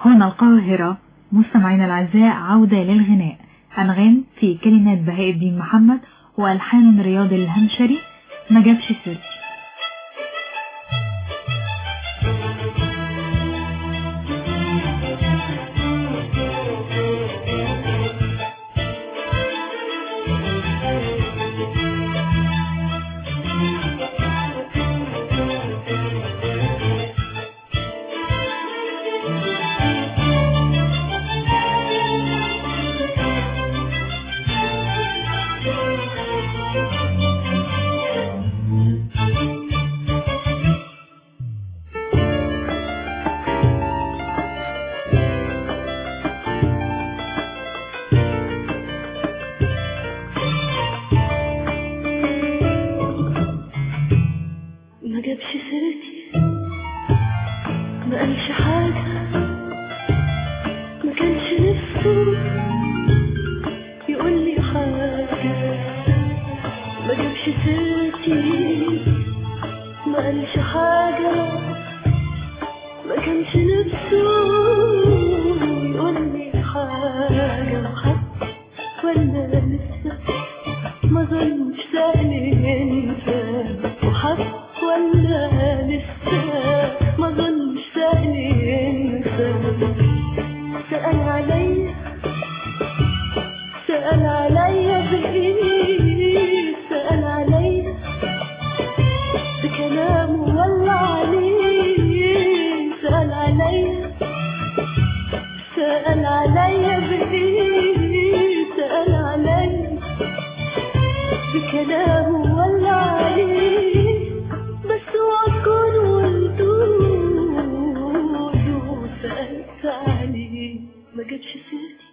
هنا القاهرة. مستمعينا الأعزاء، عودة للغناء. أنغام في كلمات بهاء الدين محمد وألحان رياض الهمشري. ما جابش سيرتي. ما جابش سيرتي، ما قالش حاجة، ما كانش نفسه يقول لي حاجة. ما جابش سيرتي، ما قالش حاجة، ما كانش نفسه يقول لي حاجة. حتى ولا لسه ما ظنش سألني انت، وحتى ولا لسه ما ظنش سألني انت. سأل عليا، سأل عليا بإيه، سأل عليا بكلامه ولا عليه. سأل عليا، سأل عليا بإيه، سأل عليا بكلامه ولا عليه. بس وأكون ولدوده سألت عليه، ما جابش سيرتي.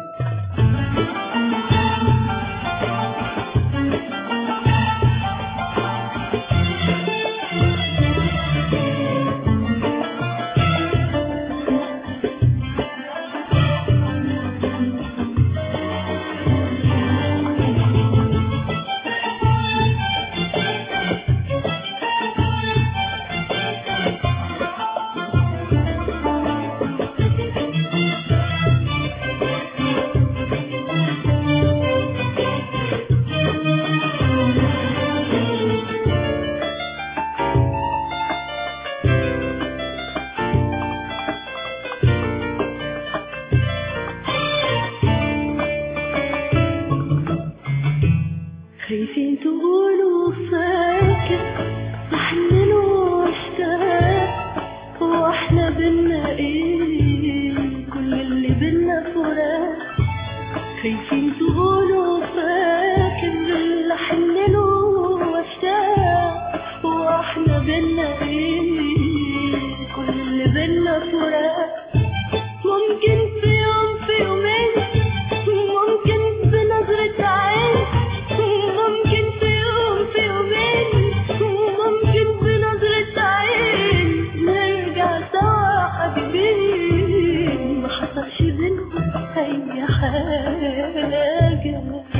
خايفين تقولوا فاكر بحنن واشتاق، واحنا بينا ايه كل اللي بينا فراق. خايفين تقولوا فاكر بحنن واشتاق، واحنا بينا ايه كل اللي بينا فراق. ممكن في يوم في يومين، ممكن بنظرة عين، ممكن في يوم في يومين، ممكن بنظرة عين نرجع سوا حبيبين. ما حصلش بينهم أي حاجة.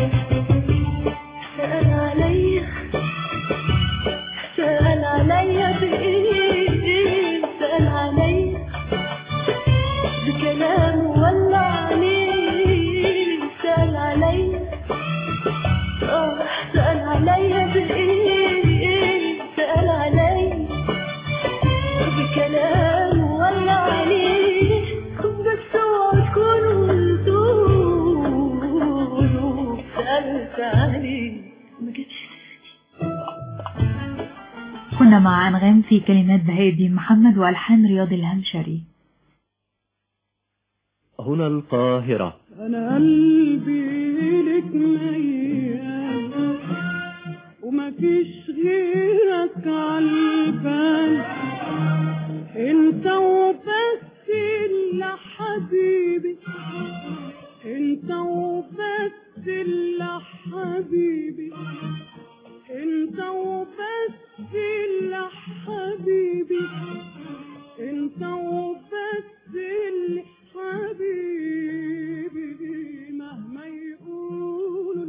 سأل عليا، سأل عليا بإيه، سأل عليا بكلامه ولا عليه. سأل عليا، سأل عليا بإيه، سأل عليا بكلامه ولا عليه. بس اوعوا تكونوا قلتولوا سألت عليه، ما جاتش سيرتي. كنا مع أنغام في كلمات بهاء الدين محمد وألحان رياض الهمشري. هنا القاهرة. أنا قلبي لك ميال وما فيش غيرك عالبال، انت وبس اللي حبيبي، انت وبس اللي حبيبي، انت وبس اللي حبيبي، انت وبس اللي حبيبي. مهما يقولوا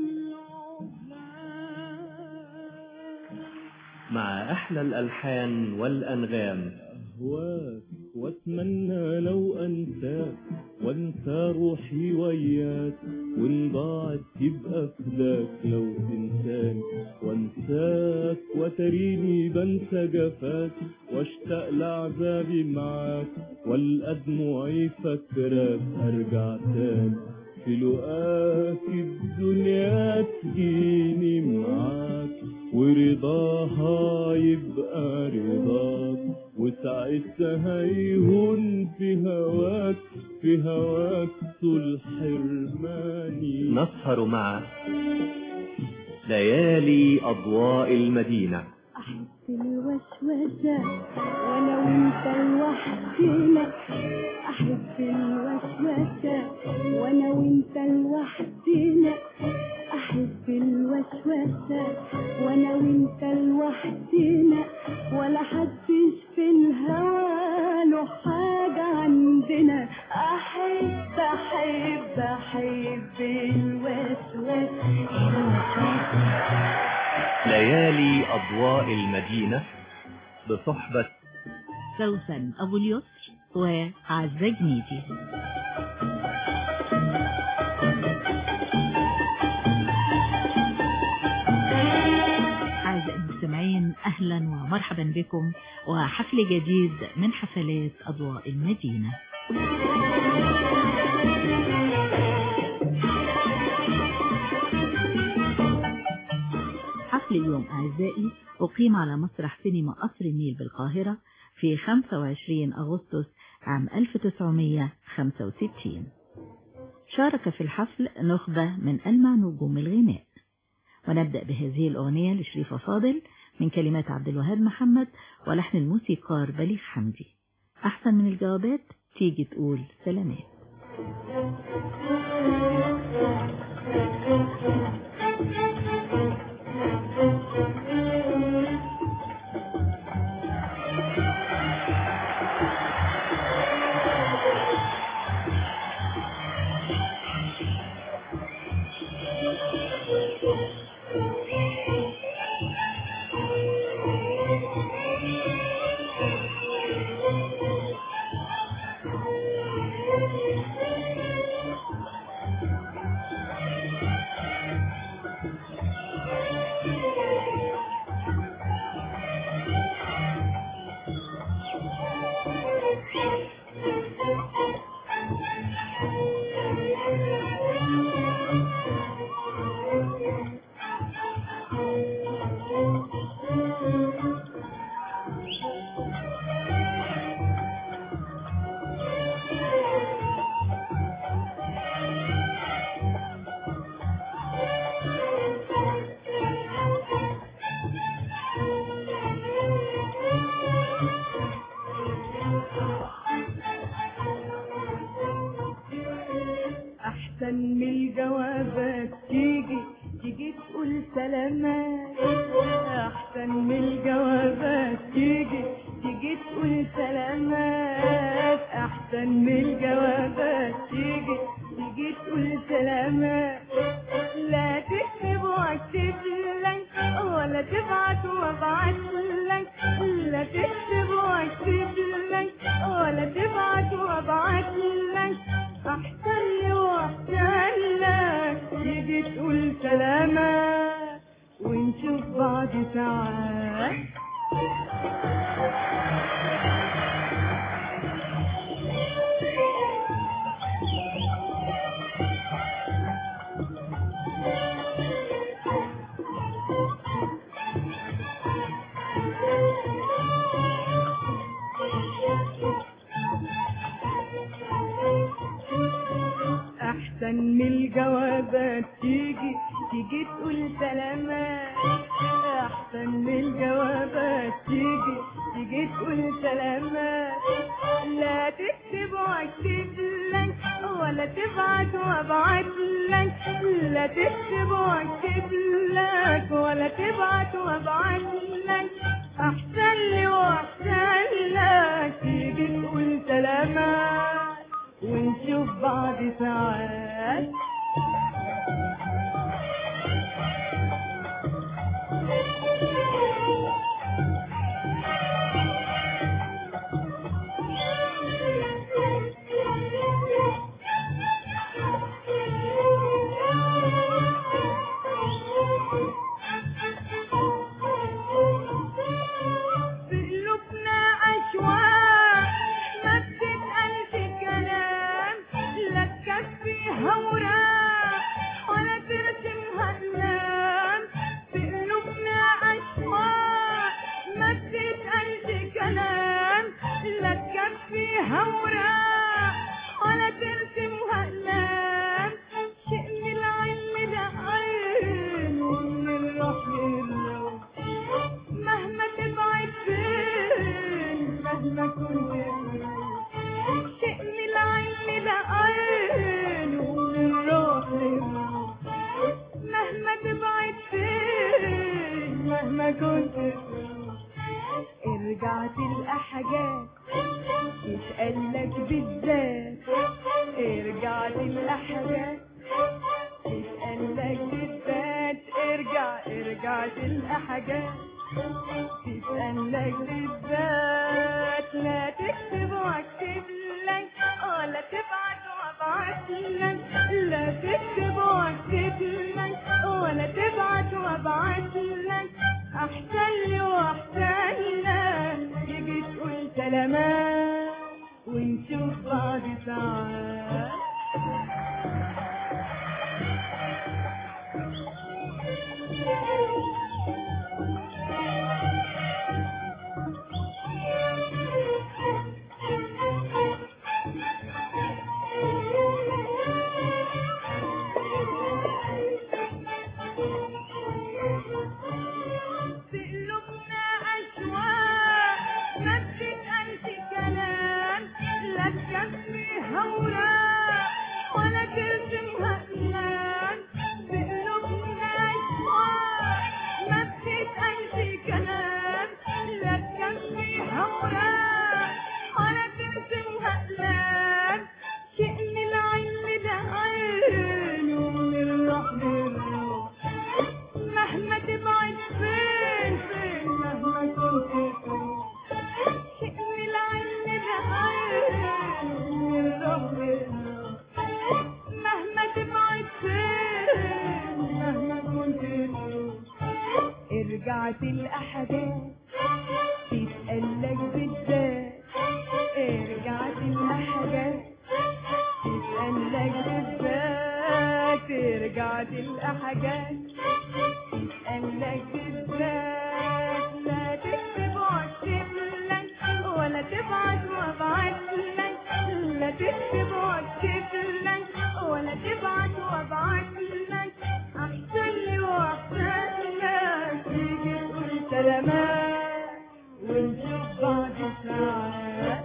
العقلاء، مع أحلى الألحان والأنغام. أهواك واتمنى لو انساك وانسى روحي وياك، وان ضاعت تبقى فداك لو تنساني وانساك، وتريني بنسى جفاك واشتاق لعذابي معاك، والقى دموعي فاكراك ارجع تاني في لقاك الدنيا تجيني معاك، ورضاها يبقى رضاك، وساعتها يهون في هواك طول حرماني. نسهر مع ليالي أضواء المدينة. أحس الوسوسة وأنا وأنت لوحدنا، أحس الوسوسة وأنا وأنت لوحدنا، أحس الوسوسة وأنا وأنت لوحدنا، ولا حدش في الهوى له حاجة عندنا. أحب أحب أحب الوسوسة. ليالي أضواء المدينة بصحبة سوسن أبو اليسر وعزة جنيدي. أعزائي المستمعين، أهلا ومرحبا بكم وحفل جديد من حفلات أضواء المدينة. حفل اليوم أعزائي أقيم على مسرح سينما قصر النيل بالقاهرة في 25 أغسطس عام 1965. شارك في الحفل نخبة من ألمع نجوم الغناء، ونبدأ بهذه الأغنية لشريفة فاضل من كلمات عبد الوهاب محمد ولحن الموسيقار بليغ حمدي. أحسن من الجوابات تيجي تقول سلامات. أحسن من الجوابات تيجي تقول سلامات، أحسن من الجوابات تيجي تقول سلامات، أحسن من الجوابات تيجي تقول سلامات. لا تكتب واكتب لك ولا تبعت وابعت لك، لا تكتب واكتب لك ولا تبعت وابعت لك، أحسن لي وأحسن لك تيجي تقول سلامات ونشوف بعض ساعات. أحسن من الجوابات تيجي تقول سلامات، أحسن من الجوابات تيجي تقول سلامات. لا تكتب واكتب لك ولا تبعت وابعت لك، لا تكتب واكتب لك ولا تبعت وابعت لك، أحسن لي وأحسن لك تيجي تقول سلامات ونشوف بعض ساعات. مهما كنت شيء من العين لعين ومن الروح للروح مهما تبعد فين مهما كنت ارجع تلقى حاجات تسألك بالذات ارجع تلقى حاجات تسألك بالذات ارجع تلقى حاجات تسألك بالذات لا تكتب واكتب لك ولا تبعت وابعت لك لا تكتب واكتب لك ولا تبعت وابعت لك احسن لي واحسن لك تيجي تقول سلامات ونشوف بعض ساعات ارجع تلقى حاجات تسألك بالذات ارجع تلقى حاجات تسألك بالذات ارجع تلقى حاجات تسألك بالذات لا تكتب واكتب لك ولا تبعت وابعت لك لا تكتب واكتب لك ولا تبعت وابعت لك احسن لي واحسن لك تيجي تقول سلامات ونشوف بعض ساعات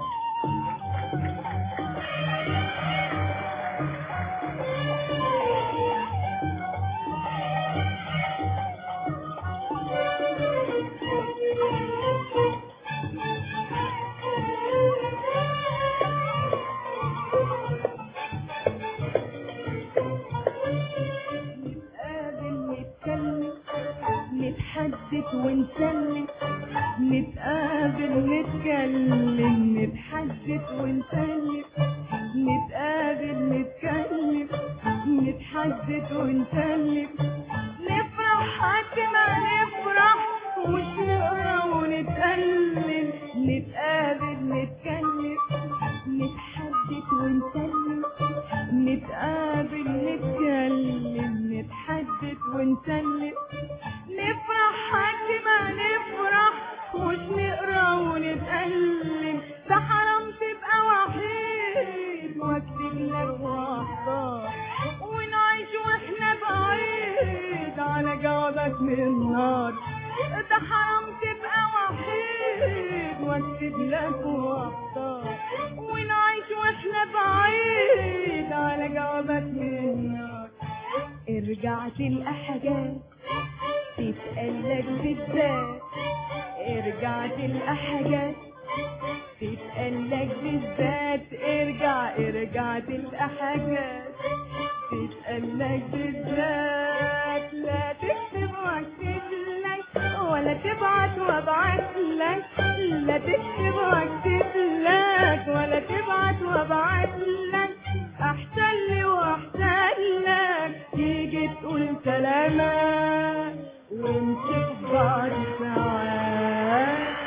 نتحدث ونسلم نتقابل نتكلم نتحدث ونسلم نتقابل نتكلم نتحدث ونسلم نفرح حتى ما نفرح مش نقرا ونتألم نتقابل نتكلم نتحدث ونسلم نتقابل نتكلم نتحدث ونسلم نفرح حتى ما نفرح مش نقرا ونتألم ده حرام تبقى وحيد واكتب لك واحضر ونعيش واحنا بعيد على جوابك من النار ده حرام تبقى وحيد واكتب لك واحضر ونعيش واحنا بعيد على جوابك من النار ارجع تلقى حاجات تسألك بالذات ارجع تلقى حاجات تسألك بالذات ارجع تلقى حاجات تسألك بالذات لا تكتب واكتب لك ولا تبعت وابعت لك لا تكتب واكتب لك ولا تبعت وابعت لك احسن لي واحسن لك تيجي تقول سلامات ونشوف بعض ساعات.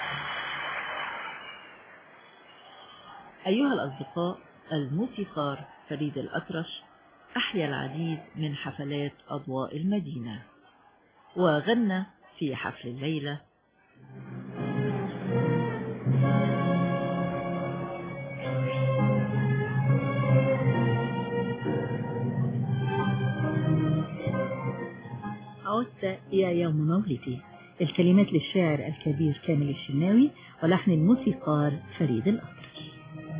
أيها الأصدقاء، الموسيقار فريد الأطرش أحيا العديد من حفلات أضواء المدينة، وغنى في حفل الليلة عدت يا يوم مولدي، الكلمات للشاعر الكبير كامل الشناوي ولحن الموسيقار فريد الأطرش.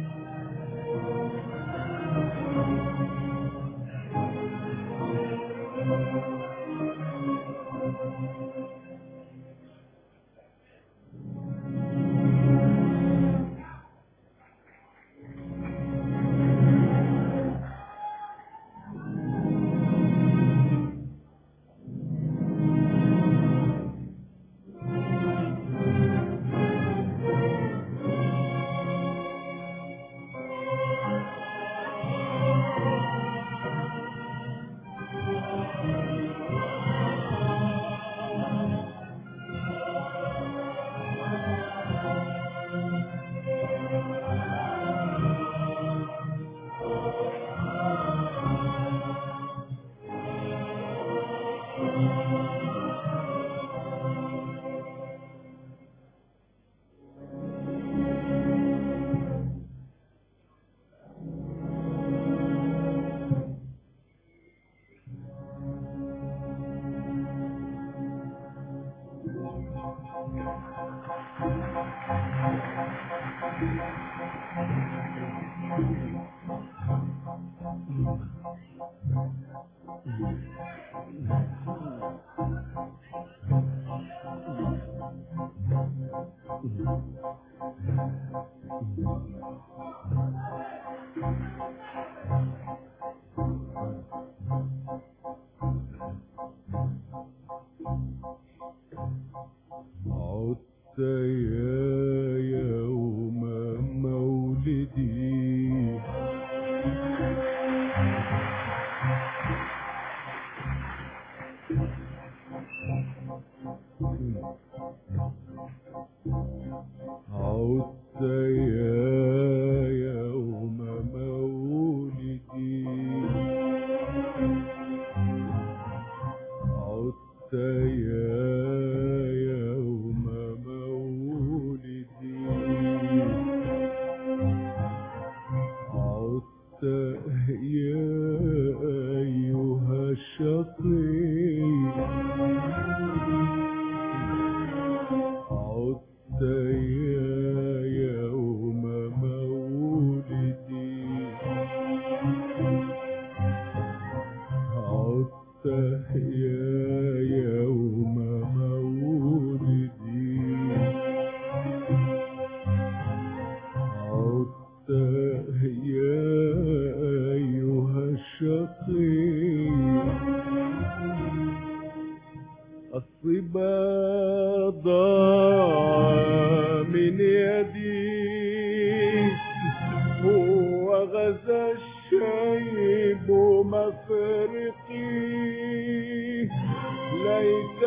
عدت يا يوم مولدي عدت يا يوم مولدي عدت يا يوم مولدي عدت يا أيها الشقي عدت يا يوم مولدي عدت يا يوم مولدي عدت يا أيها الشقي الصبا ضاع من يدي وغزا الشيب مفرقي ليت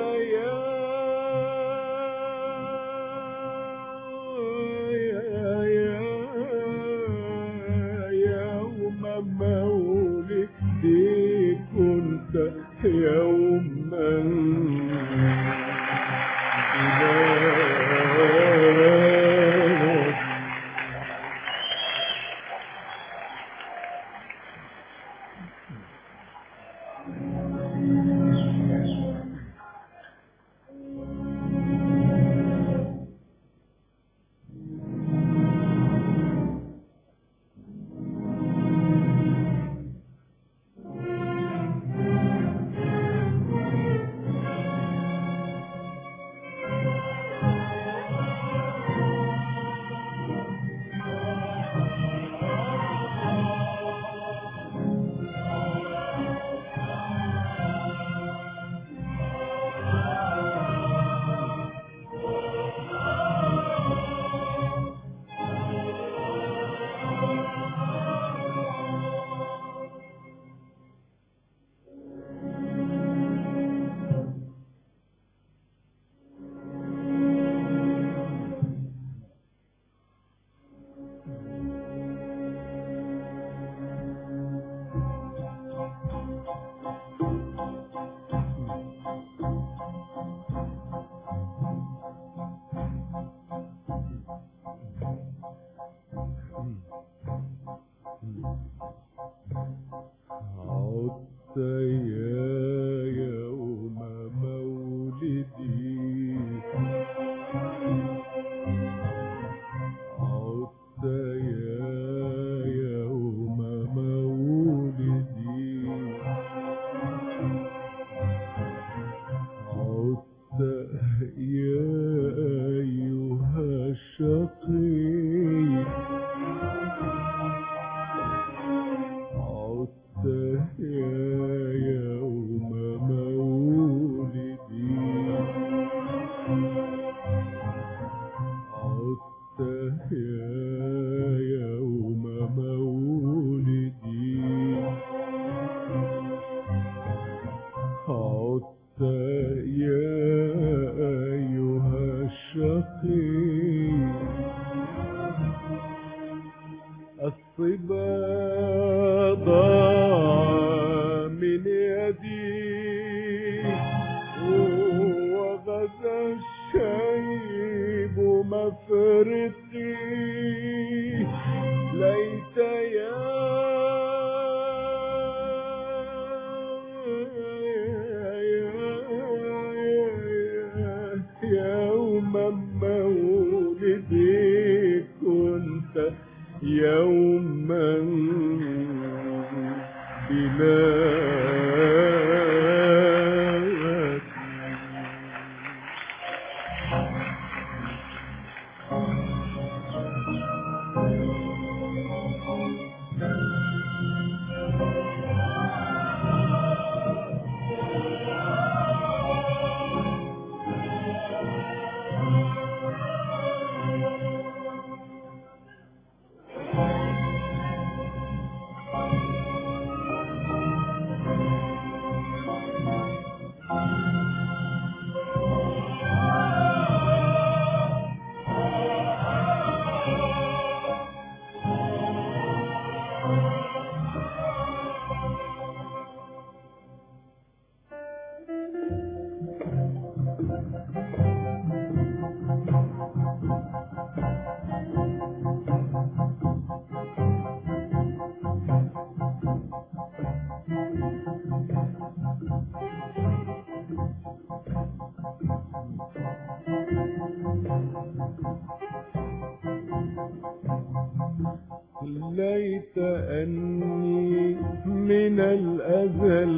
يوم مولدي كنت يوما يا يوم مولدي عدت يا أيها الشقي الصبا ضاع من يدي وغدا الشيب مفرقي ليت يوم مولدي كنت يوما بلا ليت أني من الأزل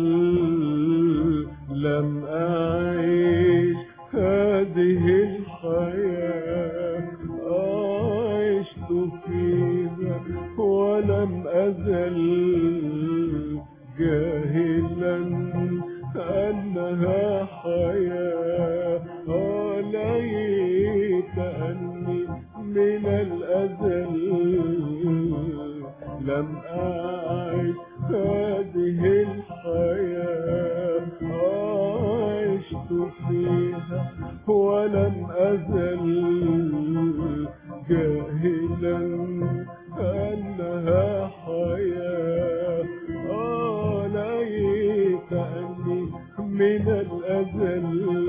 لم أعيش هذه الحياة عشت فيها ولم أزل جاهلا أنها حياة ليت أني من الأزل لم أعيش هذه الحياة عشت فيها ولم أزل جاهلا أنها حياة ليت أني من الأزل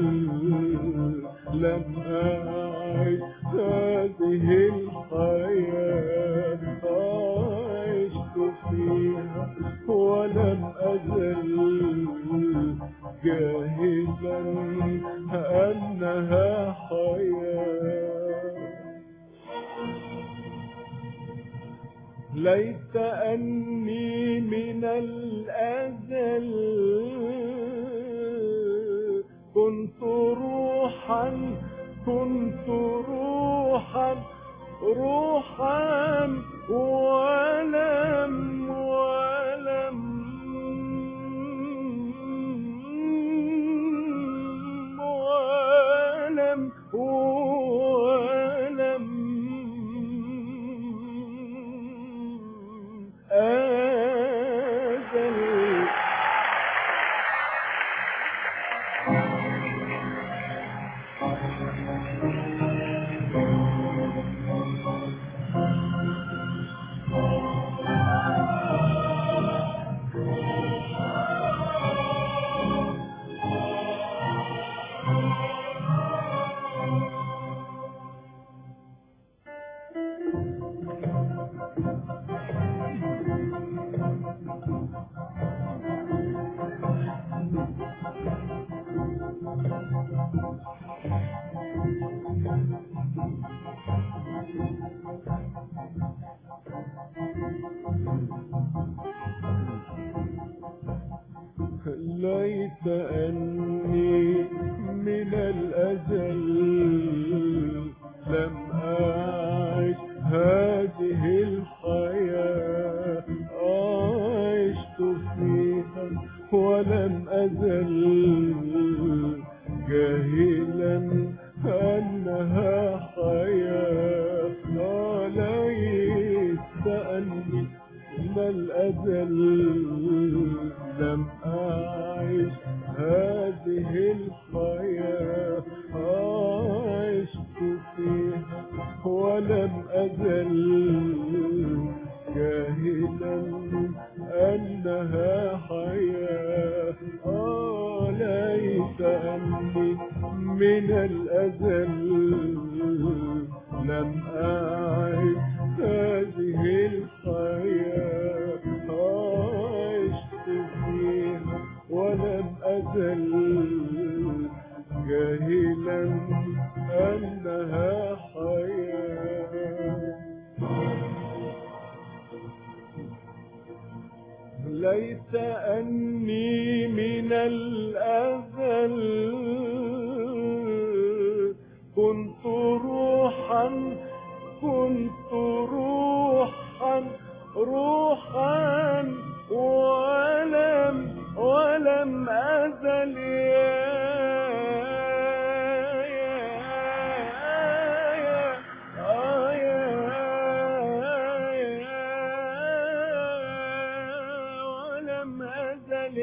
لم أعيش هذه الحياة عشت فيها ولم أزل جاهلا أنها حياة ليت أني من الأزل كنت روحا ولم أزل ليت أني من الأزل لم أعيش هذه الحياة عشت فيها ولم أزل جاهلا أنها حياة من الأزل لم أعش هذه الحياة عشت فيها ولم أزل جاهلا أنها حياة ليس أني من الأزل لم أعش هذه الحياة عشت فيها ولم أزل جاهلا أنها حياة ليس أني من الأزل كنت روحا ولم أزل ولم أزل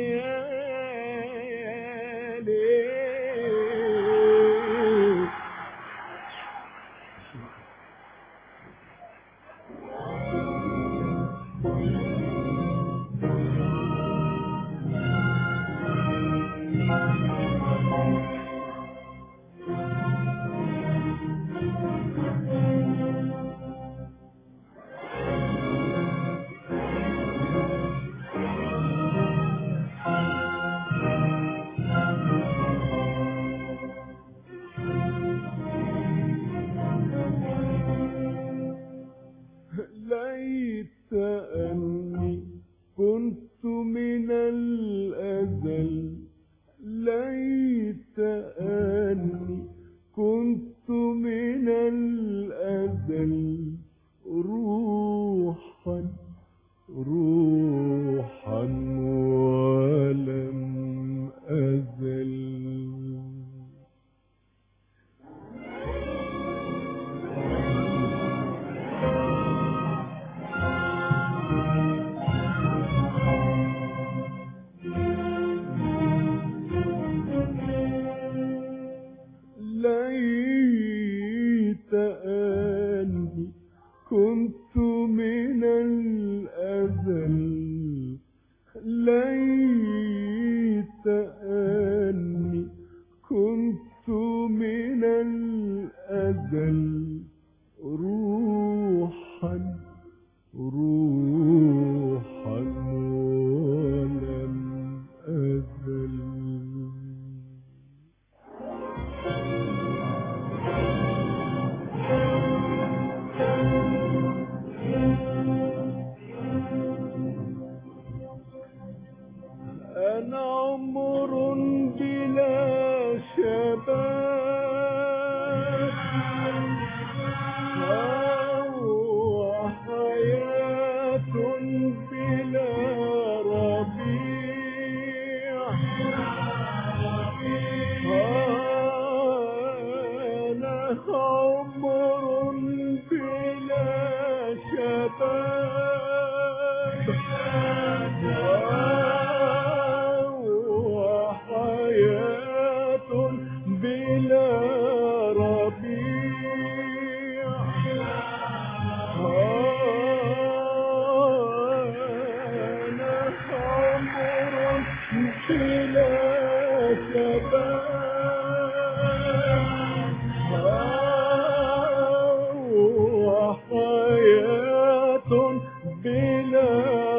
ليت أني كنت من الأزل ليت أني كنت من الأزل روحا ولم أزل ليت أني كنت من الأزل ليت أني كنت من الأزل روحا ولم أزل أنا عمر بلا شباب وحياة بلا ربيع أنا عمر بلا شباب وحياة بلا ربيع أنا عمر بلا شباب وحياة بلا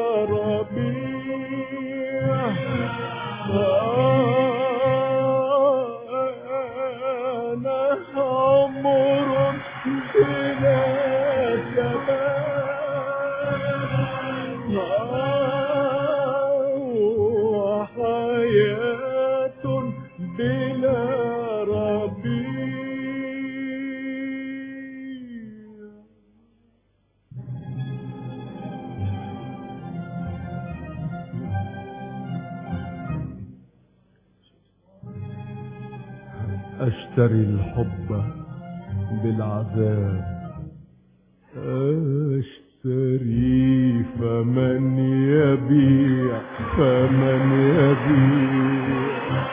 ربيع أنا عمر بلا شباب وحياة بلا ربيع أشتري الحب بالعذاب أشتري فمن فمن يبيع فمن يبيع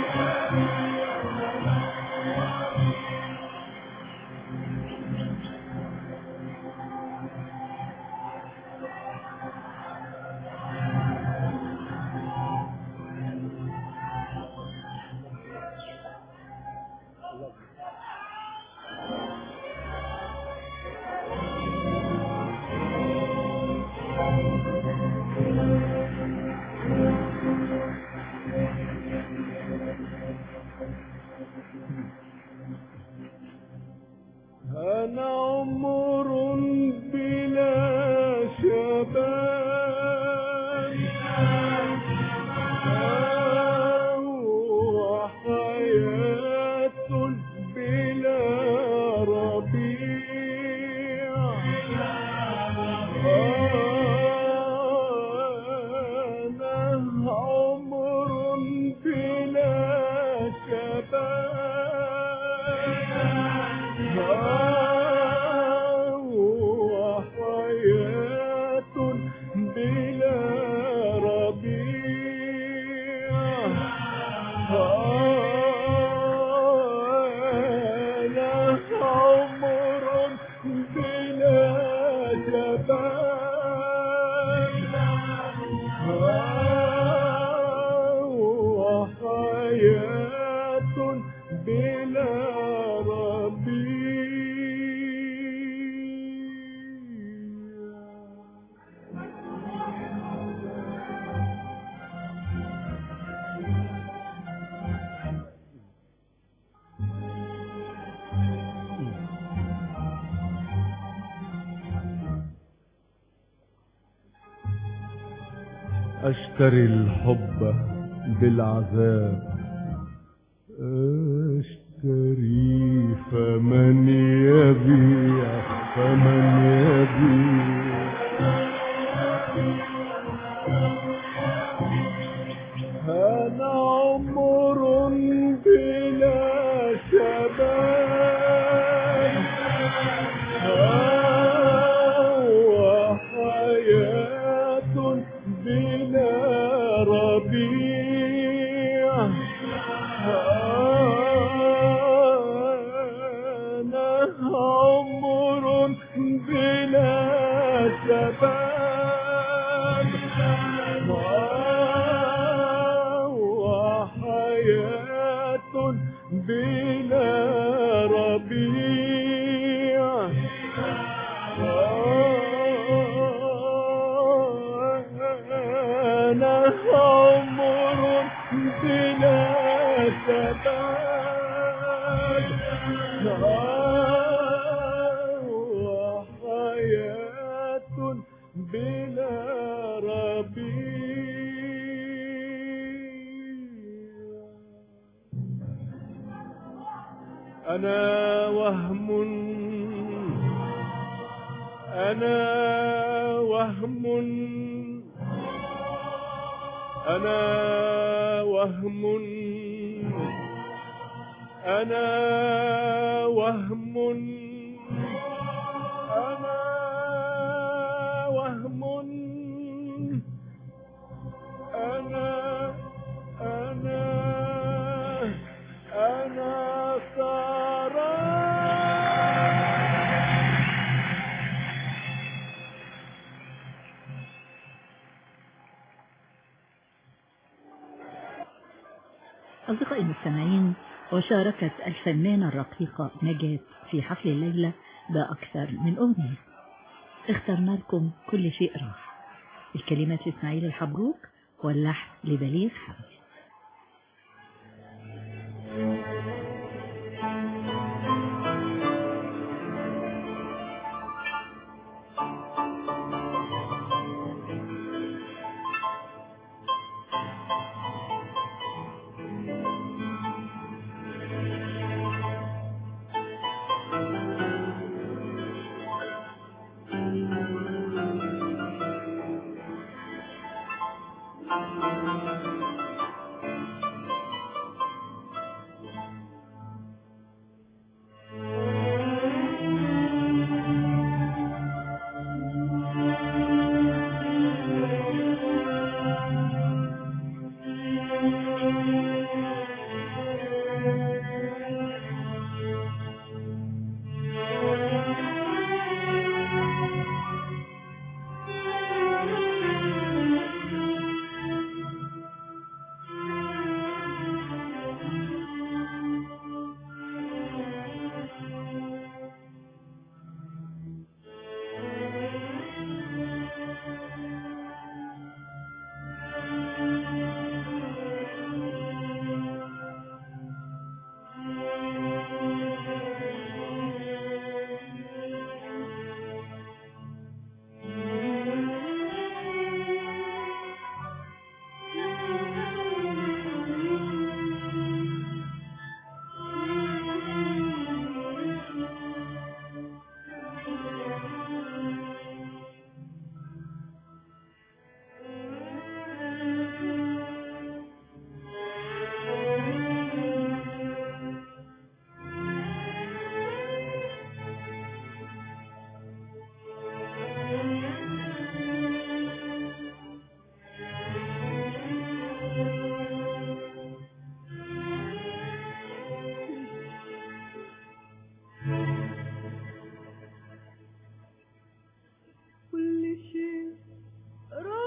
أنا عمر بلا شباب وحياة بلا ربيع أنا عمر بلا شباب وحياة بلا ربيع أنا عمر بلا شباب وحياة بلا أشتري الحب بالعذاب أشتري فمن يبيع فمن يبيع أنا عمر بلا شباب وحياة بلا ربيع أنا عمر بلا شباب وحياة بلا ربيع أنا عمر بلا شباب وحياة بلا ربيع أنا وهم أنا وهم أنا وهم أنا وهم أنا وهم أنا أصدقائي المستمعين، وشاركت الفنانة الرقيقة نجاة في حفل الليلة بأكثر من أغنية. اخترنا لكم كل شيء راح. الكلمات لإسماعيل الحبروك واللحن لبليغ حمدي. شيء راح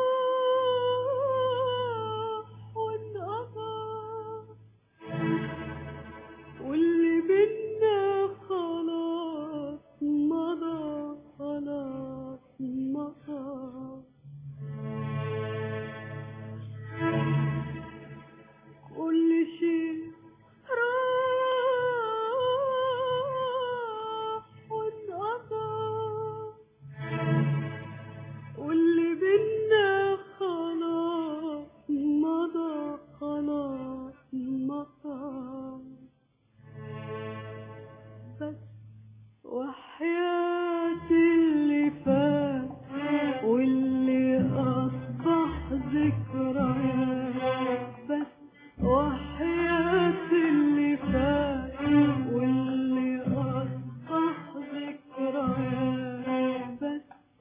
وانقضى واللي بينا خلاص مضى خلاص مضى كل شيء راح وانقضى واللي بينا خلاص مضى خلاص مضى بس وحياتي اللي فات واللي أصبح ذكريات بس وحياتي اللي فات واللي أصبح ذكريات بس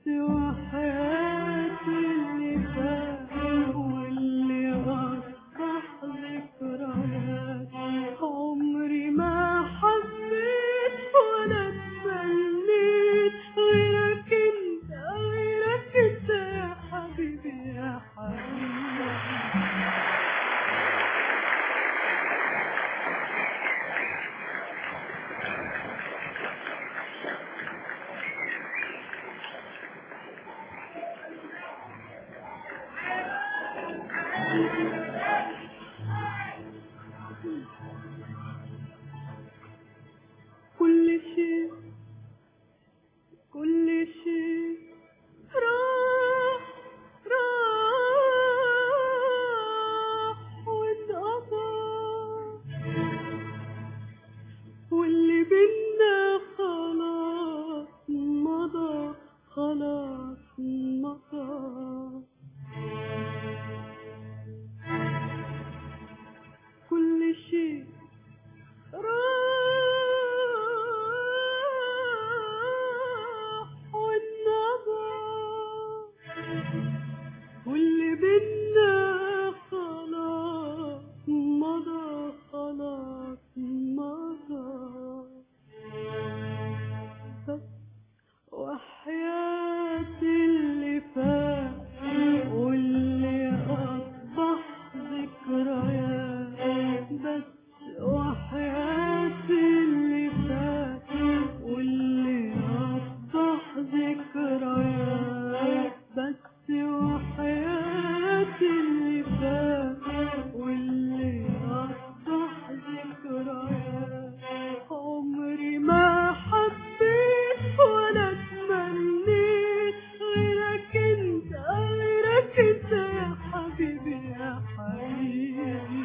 وحياتي اللي فات واللي أصبح ذكريات عمري ما حسيت ولا تمنيت غيرك انت يا حبيبي يا حبيبي كل شيء راح وانقضى واللي بينا خلاص مضى خلاص مضى كل شيء واللي بينا خلاص مضى خلاص مضى بس وحياتي اللي فات واللي أصبح ذكريات بس وحياتي اللي فات واللي أصبح ذكريات بس وحياتي اللي فات واللي أصبح ذكريات عمري ما حبيت ولا تمنيت غيرك انت يا حبيبي يا حبيبي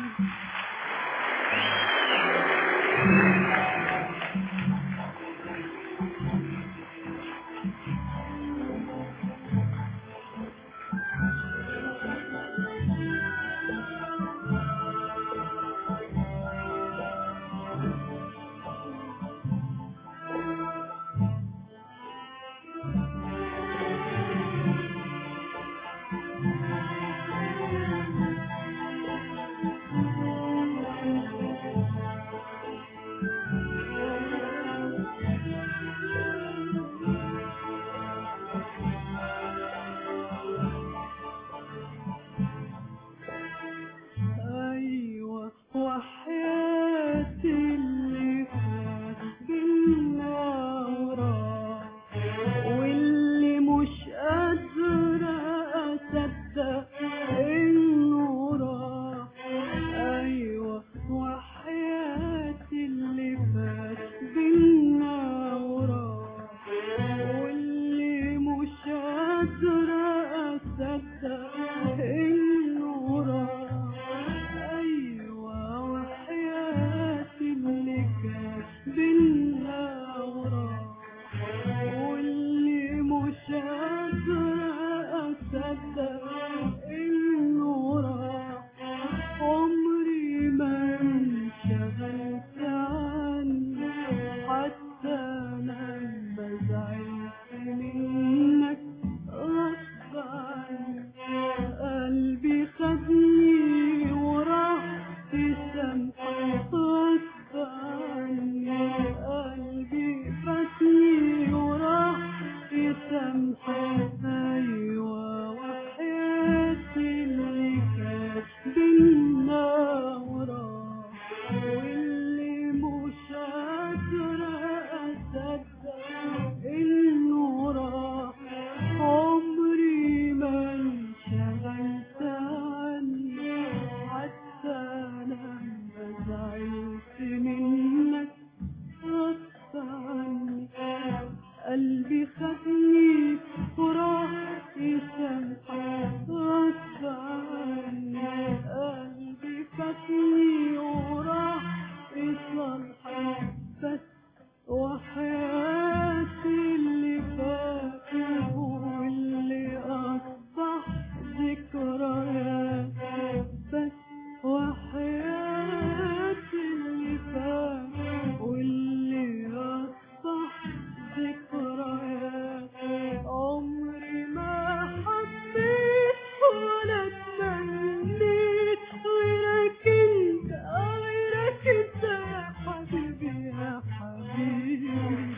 وحياتي اللي فات بالنار واللي مش قادرة أصدق إنه راح أيوة وحياتي اللي فات بالنار واللي مش قادرة أصدق إنه راح واللي مش قادرة أصدق إنه راح عمري ما انشغلت عنه حتى لما زعلت منك غصب عني قلبي خدني وراح يسامحك غصب عني قلبي فاتني وراح يسامحك فاتني وراح يسامحك غصب عني، قلبي فاتني وراح يصالحك بس وحياتي اللي فات واللي أصبح ذكريات، بس وحياتي اللي فات واللي أصبح ذكريات. عمري ما حبيت ولا تمنيت غيرك انت، غيرك انت يا حبيبي يا حبيبي.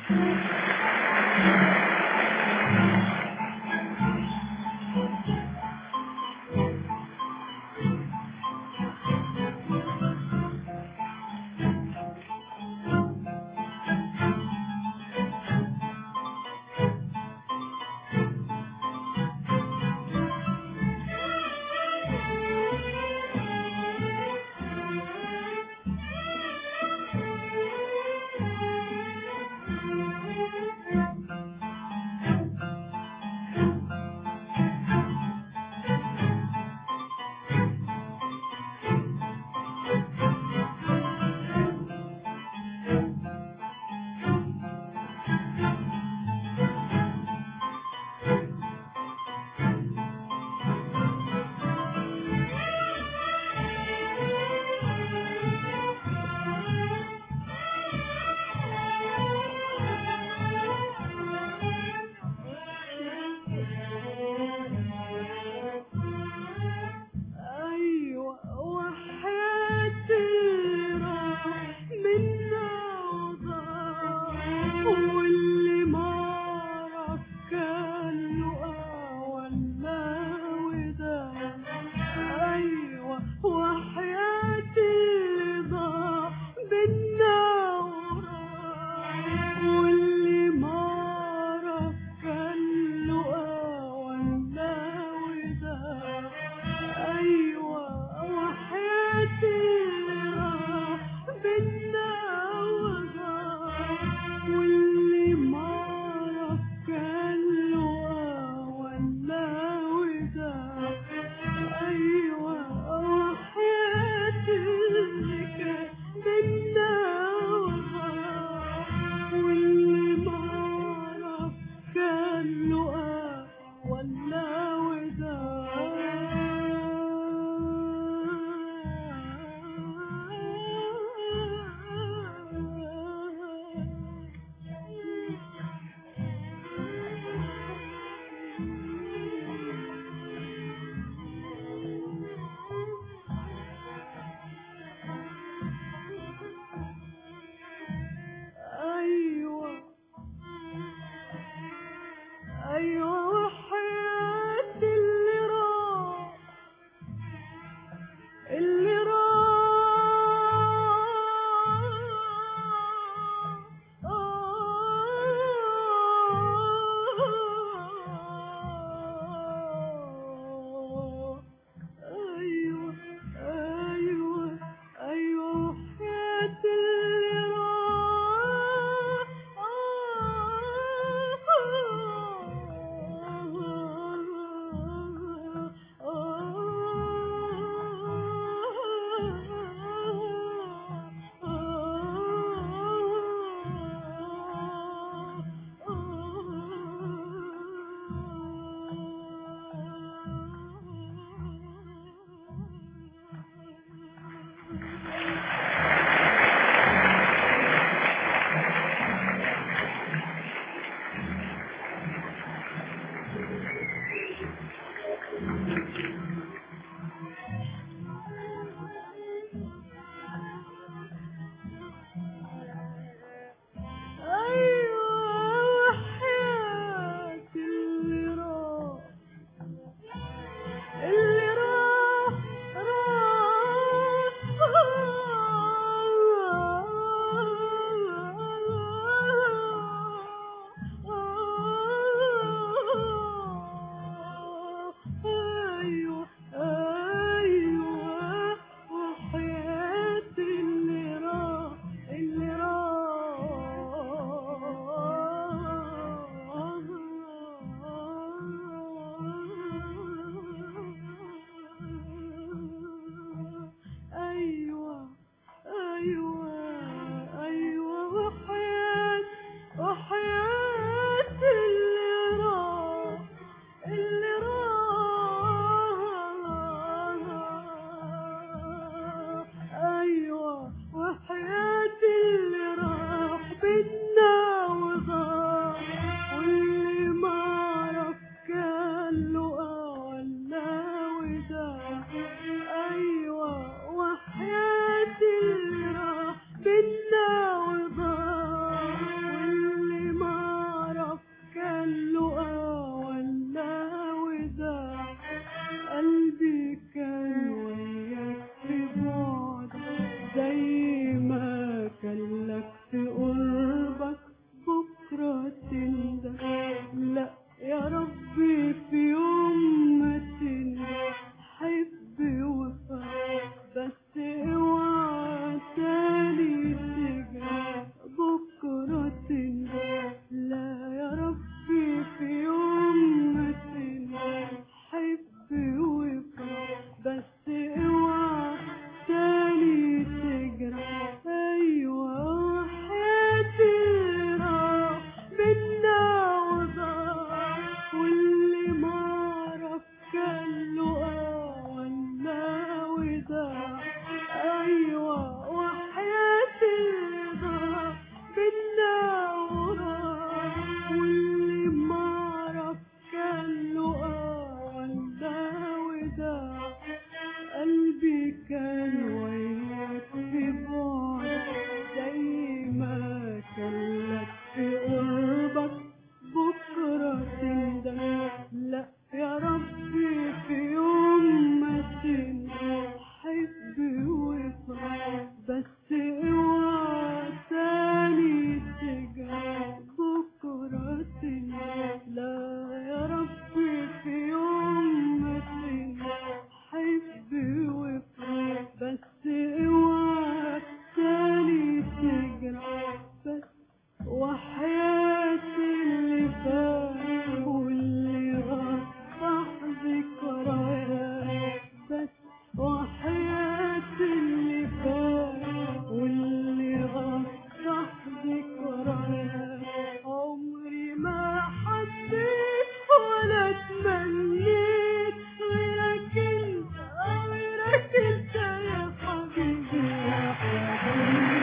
تمنيت غيرك انت غيرك انت يا حبيبي يا حبيبي.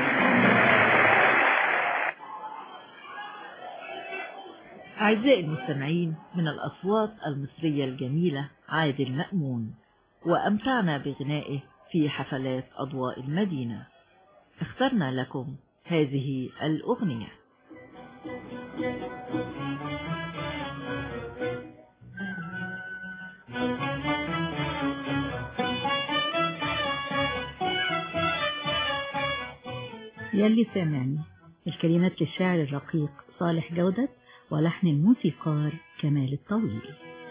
أعزائي المستمعين، من الأصوات المصرية الجميلة عادل مأمون، وأمتعنا بغنائه في حفلات أضواء المدينة. اخترنا لكم هذه الأغنية. يلي سامعني، الكلمات للشاعر الرقيق صالح جودة، ولحن الموسيقار كمال الطويل.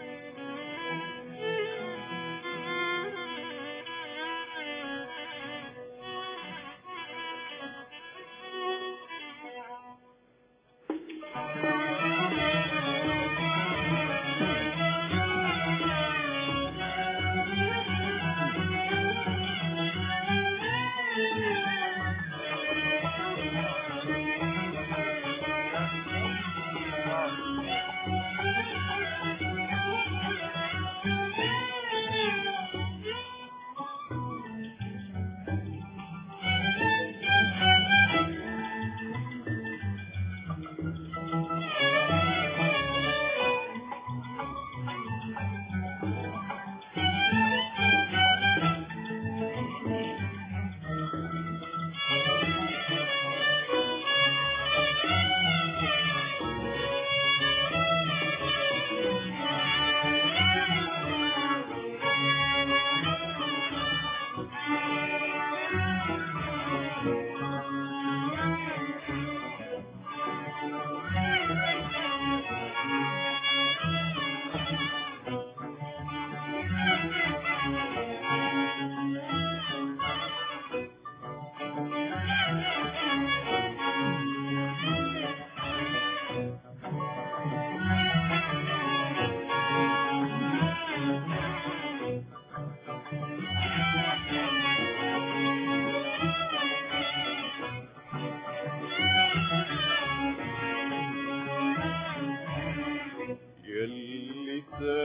يلي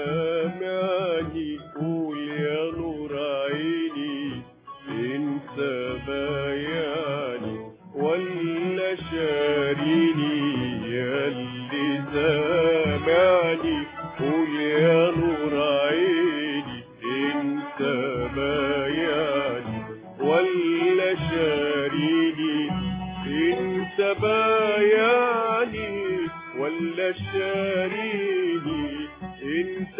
سامعني قول يا نور عيني، انت بايعني ولا شاريني؟ يلي سامعني قول يا نور عيني، انت بايعني ولا شاريني؟ انت بايعني ولا شاريني؟ انت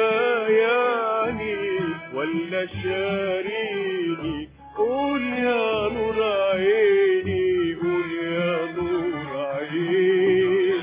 بايعني ولا شاريني؟ قول يا نور عيني، قول يا نور عيني.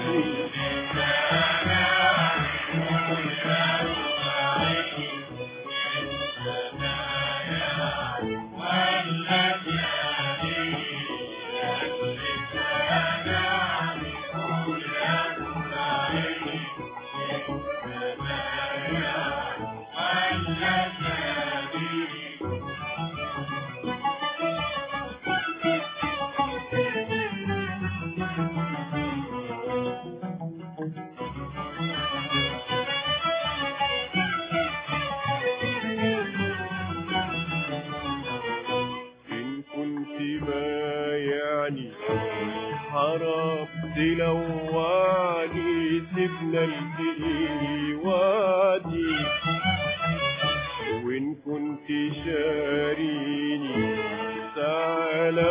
حرام تلوعني، سيبنا الدقيق وادي. وإن كنت شاريني تعالى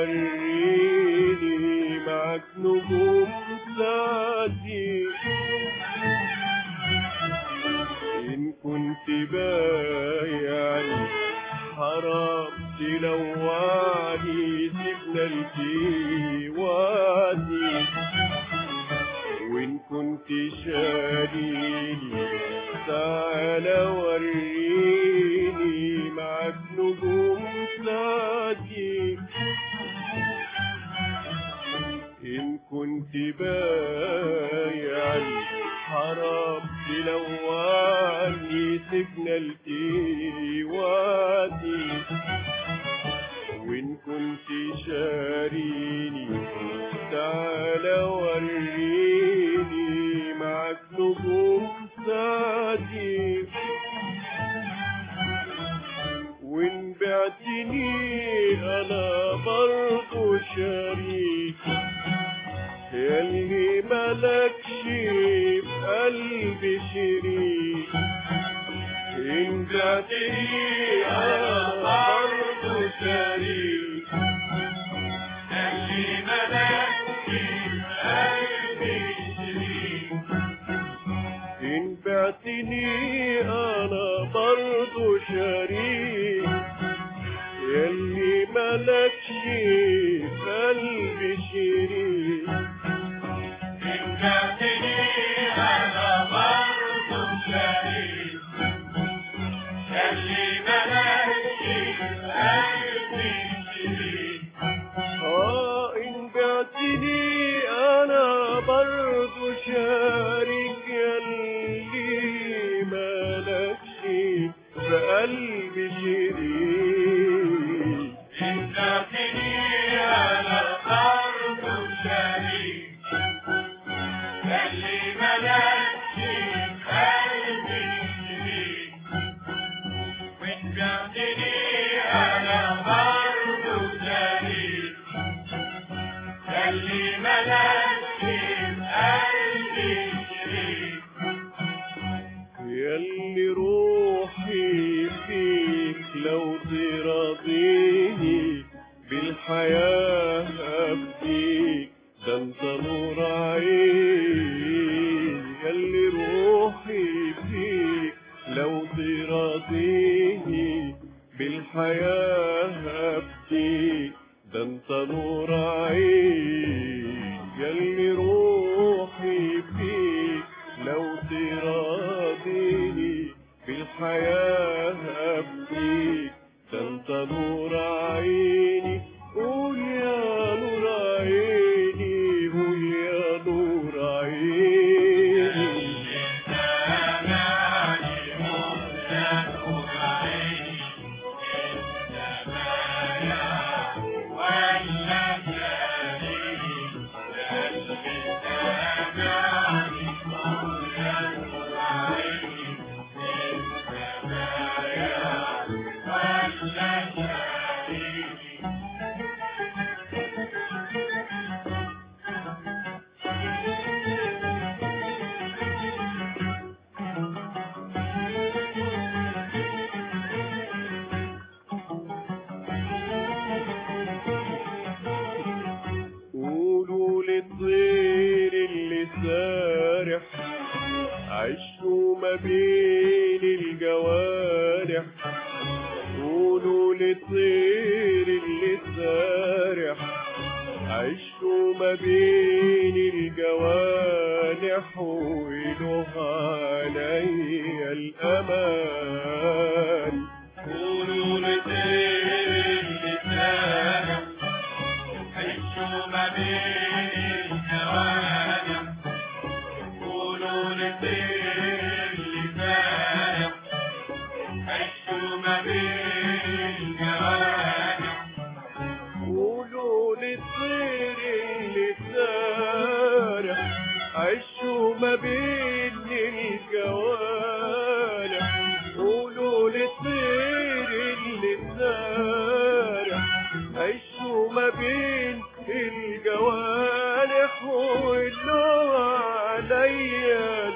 وريني معك نجوم سادي. إن كنت بايعني حرام تلوعني، سيبنا الدقيق وادي. وإن كنت شاريني تعالى وريني معك نجوم سادي. إن كنت بايعني حرام تلوعني، سيبنا الدقيق وادي. وإن كنت شاريني تعالى وريني معك نجوم سادي. وادي وإن بعتني أنا برضو شريك ياللي ملكش في قلبي شريك إن بعتني أنا برضو شريك ياللي ملكش في قلبي شريك إن بعتني أنا برضو شريك ياللي ملكش في قلبي شريك إن بعتني أنا برضو شريك ياللي ملكش في قلبي شريك إن بعتني أنا برضو شريك ياللي ملكش في قلبي شريك إن بعتني أنا برضو شريك ياللي ملكش في قلبي شريك وإن بعتني أنا برضو شريك ياللي ملكش في قلبي شريك ياللي روحي فيك لو ترضيني بالحياة أبديك ده انت نور عيني ياللي روحي فيك لو ترضيني بالحياة أبديك ده انت نور عيني ياللي روحي فيك لو تراضيني بالحياة أبديك ده انت نور عيني قول يا نور عيني قول يا نور عيني قولوا للطير اللي سارح عشوا ما بين الجوارح قولوا للطير اللي سارح عشوا ما بين الجوانح وله علي الأمان قولوا للطير اللي سارح عشوا ما بين الجوانح قولوا للطير اللي سارح عشوا ما بين الجوانح قولوا للطير اللي سارح عشوا ما بين الجوانح قولوا للطير اللي سارح عشوا ما بين الجوانح وله عليا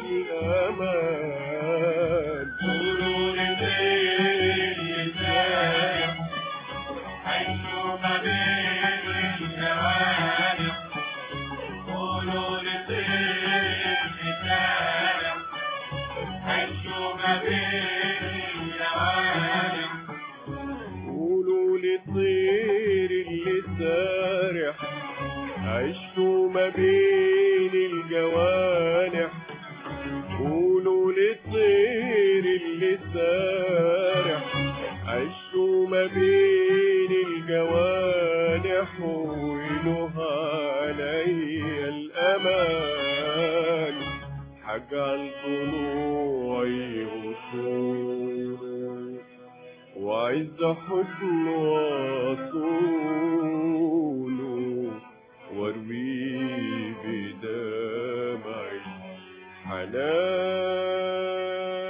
الأمان قولوا للطير اللي سارح عشوا ما بين الجوانح قولوا للطير اللي سارح عشوا ما بين الجوانح قولوا للطير اللي سارح عشوا ما بين الجوانح قولوا للطير اللي سارح عشوا ما بين الجوانح وله علي الأمان حجعل ضلوعي وصول وعز حسن وصول واروي بدمعي حنان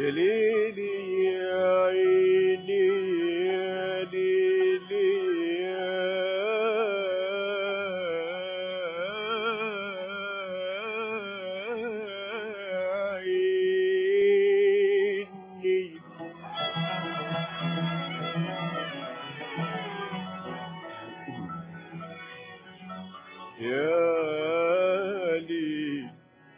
يا ليلي يا عيني يا ليلي يا عيني يا لي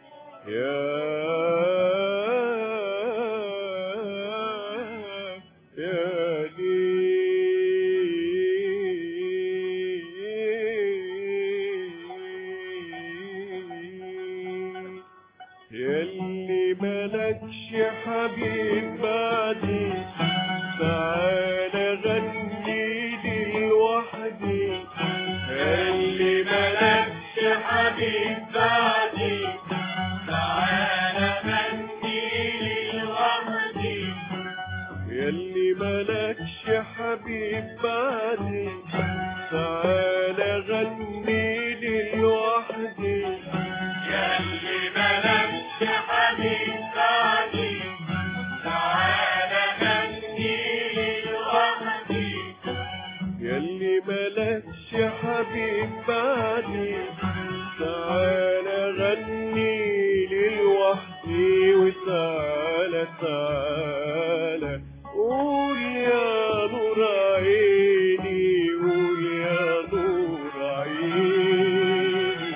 ياللي ملكش حبيب بعدي تعالى غني لي لوحدي ياللي ملكش حبيب بعدي تعالى غني لي لوحدي ياللي ملكش حبيب بعدي تعالى غني لي لوحدي ياللي ملكش حبيب بعدي تعالى غني لي لوحدي ياللي ملكش حبيب بعدي تعالى غني لي لوحدي وتعالى تعالى قول يا نور عيني قول يا نور عيني.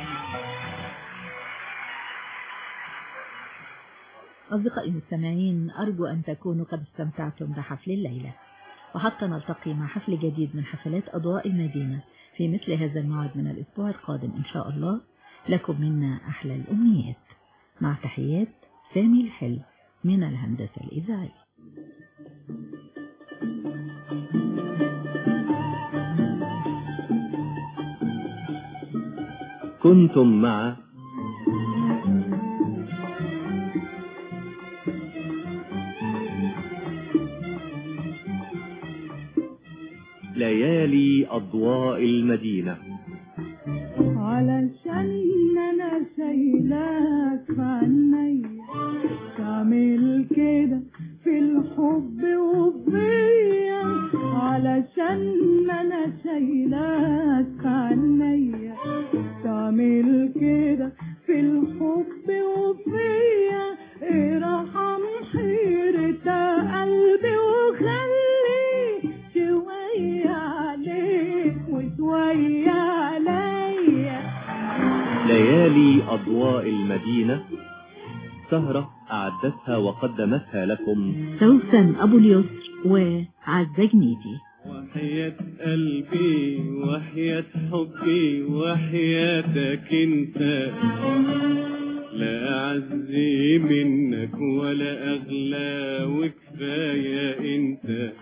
أصدقائي المستمعين، أرجو أن تكونوا قد استمتعتم بحفل الليلة، وحتى نلتقي مع حفل جديد من حفلات أضواء المدينة في مثل هذا الموعد من الأسبوع القادم إن شاء الله. لكم منا أحلى الأمنيات، مع تحيات سامي الحل من الهندسة الإذاعية. كنتم مع ليالي أضواء المدينة. علشان انا شايلاك في عينيا تعمل كده في الحب وفيا، علشان انا شايلاك في عينيا تعمل كده في الحب وفيا، ارحم حيرة قلبي وخلي شوية عليك وشوية عليا. ليالي أضواء المدينة، سهرة أعدتها وقدمتها لكم سوسن أبو اليسر وعزة جنيدي. وحياة قلبي وحياة حبي وحياتك انت، لا أعزي منك ولا أغلى وكفاية انت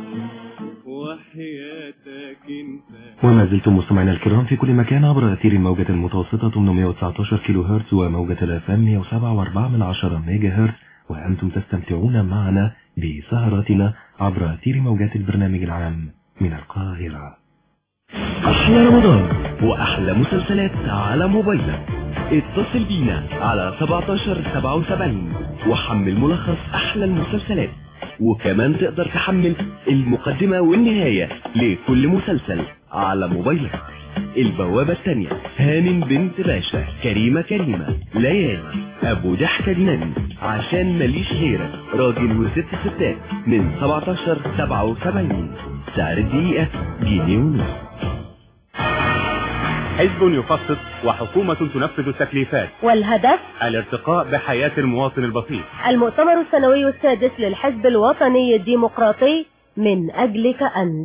وحياتك انت. وما زلتم مستمعينا الكرام في كل مكان عبر أثير الموجة المتوسطة 819 كيلو هرتز وموجة الأفام 107.4 ميجا هرتز، وأنتم تستمتعون معنا بسهراتنا عبر أثير موجات البرنامج العام من القاهرة. أحلى رمضان وأحلى مسلسلات على موبايلك. اتصل بينا على 1777 وحمل ملخص أحلى المسلسلات، وكمان تقدر تحمل المقدمة والنهاية لكل مسلسل على موبايلك. البوابة الثانية، هانم بنت باشا، كريمة، ليالي، أبو ضحكة جنان، عشان ماليش غيرك، راجل وست ستات، من 1777. سعر الدقيقة جنيه. حزب يخطط وحكومة تنفذ التكليفات، والهدف الارتقاء بحياة المواطن البسيط. المؤتمر السنوي السادس للحزب الوطني الديمقراطي، من أجلك أنت.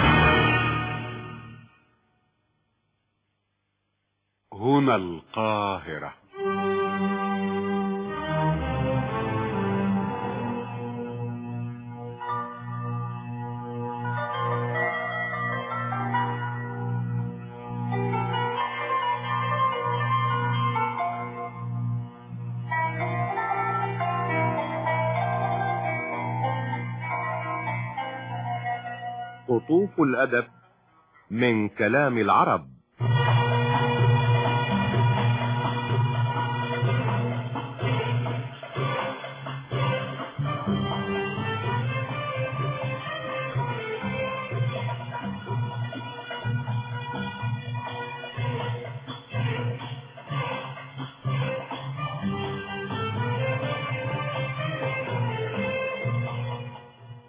هنا القاهرة. قطوف الأدب من كلام العرب.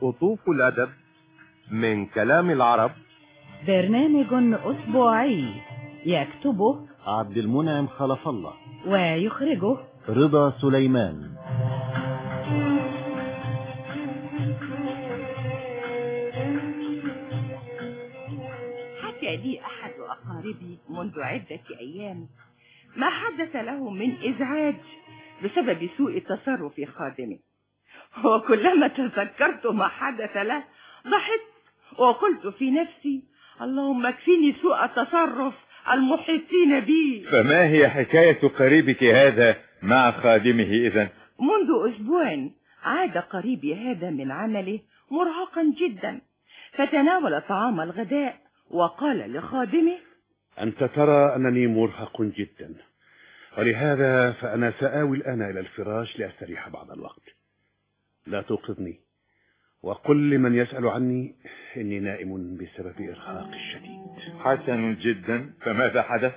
قطوف الأدب من كلام العرب، برنامج أسبوعي يكتبه عبد المنعم خلف الله ويخرجه رضا سليمان. حكى لي أحد أقاربي منذ عدة أيام ما حدث له من إزعاج بسبب سوء تصرف خادمه، وكلما تذكرت ما حدث له ضحكت وقلت في نفسي اللهم اكفيني سوء تصرف المحيطين بي. فما هي حكاية قريبك هذا مع خادمه إذن؟ منذ أسبوع عاد قريبي هذا من عمله مرهقا جدا، فتناول طعام الغداء وقال لخادمه: أنت ترى أنني مرهق جدا، ولهذا فأنا سآوي الآن إلى الفراش لأستريح بعض الوقت. لا توقظني، وقل لمن يسأل عني إني نائم بسبب إرهاق الشديد. حسن جدا، فماذا حدث؟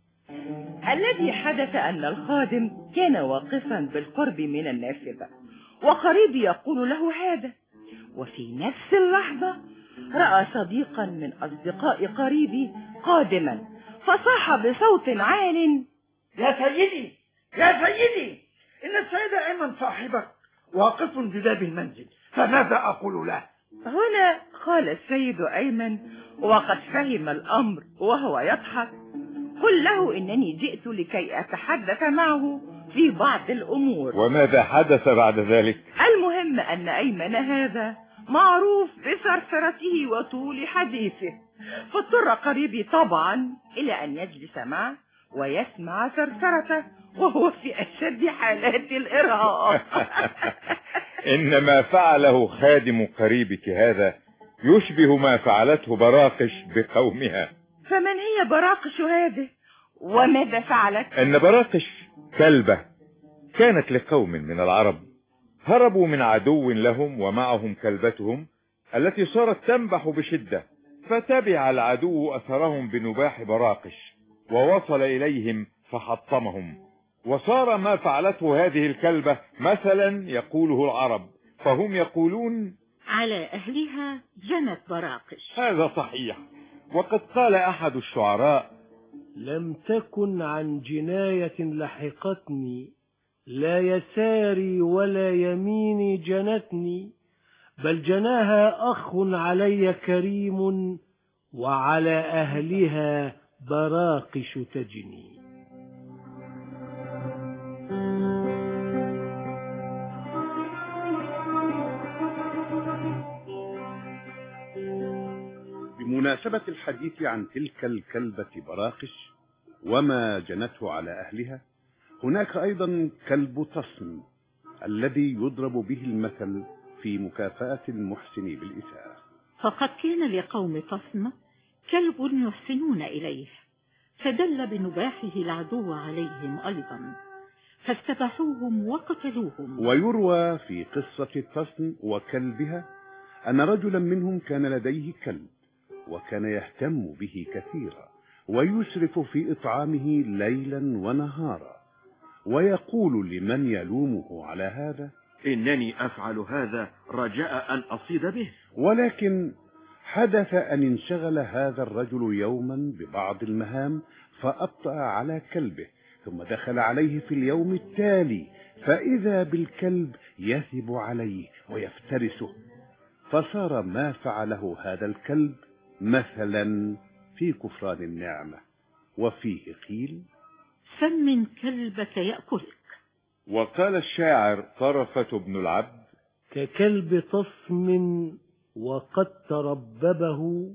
الذي حدث أن الخادم كان واقفا بالقرب من النافذة، وقريبي يقول له هذا، وفي نفس اللحظة رأى صديقا من أصدقاء قريبي قادما، فصاح بصوت عال: يا سيدي يا سيدي، إن السيد أيمن صاحبك واقف بباب المنزل، فماذا أقول له؟ هنا قال السيد أيمن وقد فهم الأمر وهو يضحك: قل له إنني جئت لكي أتحدث معه في بعض الأمور. وماذا حدث بعد ذلك؟ المهم أن أيمن هذا معروف بثرثرته وطول حديثه، فاضطر قريبي طبعا إلى أن يجلس معه ويسمع ثرثرته وهو في أشد حالات الإرهاق. إن ما فعله خادم قريبك هذا يشبه ما فعلته براقش بقومها. فمن هي براقش هذه؟ وماذا فعلت؟ إن براقش كلبة كانت لقوم من العرب هربوا من عدو لهم ومعهم كلبتهم التي صارت تنبح بشدة، فتبع العدو أثرهم بنباح براقش ووصل إليهم فحطمهم، وصار ما فعلته هذه الكلبة مثلا يقوله العرب، فهم يقولون: على أهلها جنت براقش. هذا صحيح، وقد قال أحد الشعراء: لم تكن عن جناية لحقتني، لا يساري ولا يميني جنتني، بل جناها أخ علي كريم، وعلى أهلها براقش تجني. بمناسبة الحديث عن تلك الكلبة براقش وما جنته على أهلها، هناك أيضا كلب تصن الذي يضرب به المثل في مكافأة المحسن بالإساءة. فقد كان لقوم تصن كلب يحسنون إليه، فدل بنباحه العدو عليهم أيضا، فاستباحوهم وقتلوهم. ويروى في قصة تصن وكلبها أن رجلا منهم كان لديه كلب، وكان يهتم به كثيرا ويسرف في إطعامه ليلا ونهارا، ويقول لمن يلومه على هذا: إنني أفعل هذا رجاء أن أصيد به. ولكن حدث أن انشغل هذا الرجل يوما ببعض المهام فأبطأ على كلبه، ثم دخل عليه في اليوم التالي فإذا بالكلب يثب عليه ويفترسه، فصار ما فعله هذا الكلب مثلا في كفران النعمة. وفيه قيل: سمن كلبك يأكلك. وقال الشاعر طرفة بن العبد: ككلب تصم وقد ترببه،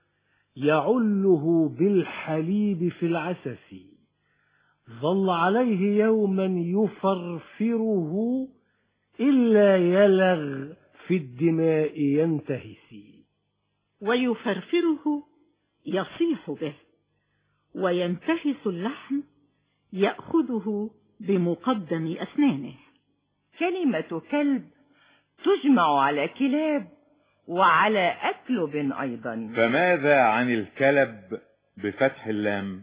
يعله بالحليب في العسس، ظل عليه يوما يفرفره، إلا يلغ في الدماء ينتهسي. ويفرفره يصيح به، وينتهس اللحم يأخذه بمقدم أسنانه. كلمة كلب تجمع على كلاب وعلى أكلب أيضا. فماذا عن الكلب بفتح اللام؟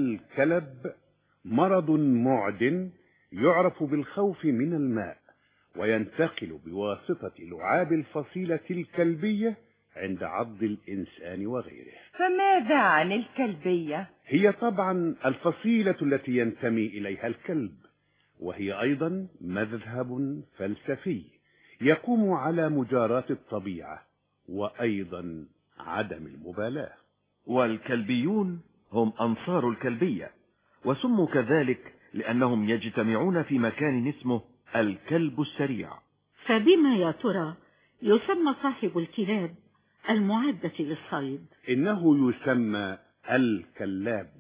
الكلب مرض معد يعرف بالخوف من الماء، وينتقل بواسطة لعاب الفصيلة الكلبية عند عض الإنسان وغيره. فماذا عن الكلبية؟ هي طبعا الفصيلة التي ينتمي إليها الكلب، وهي أيضا مذهب فلسفي يقوم على مجاراة الطبيعة وأيضا عدم المبالاة. والكلبيون هم أنصار الكلبية، وسموا كذلك لأنهم يجتمعون في مكان اسمه الكلب السريع. فبما يا ترى يسمى صاحب الكلاب المعدة للصيد؟ إنه يسمى الكلاب.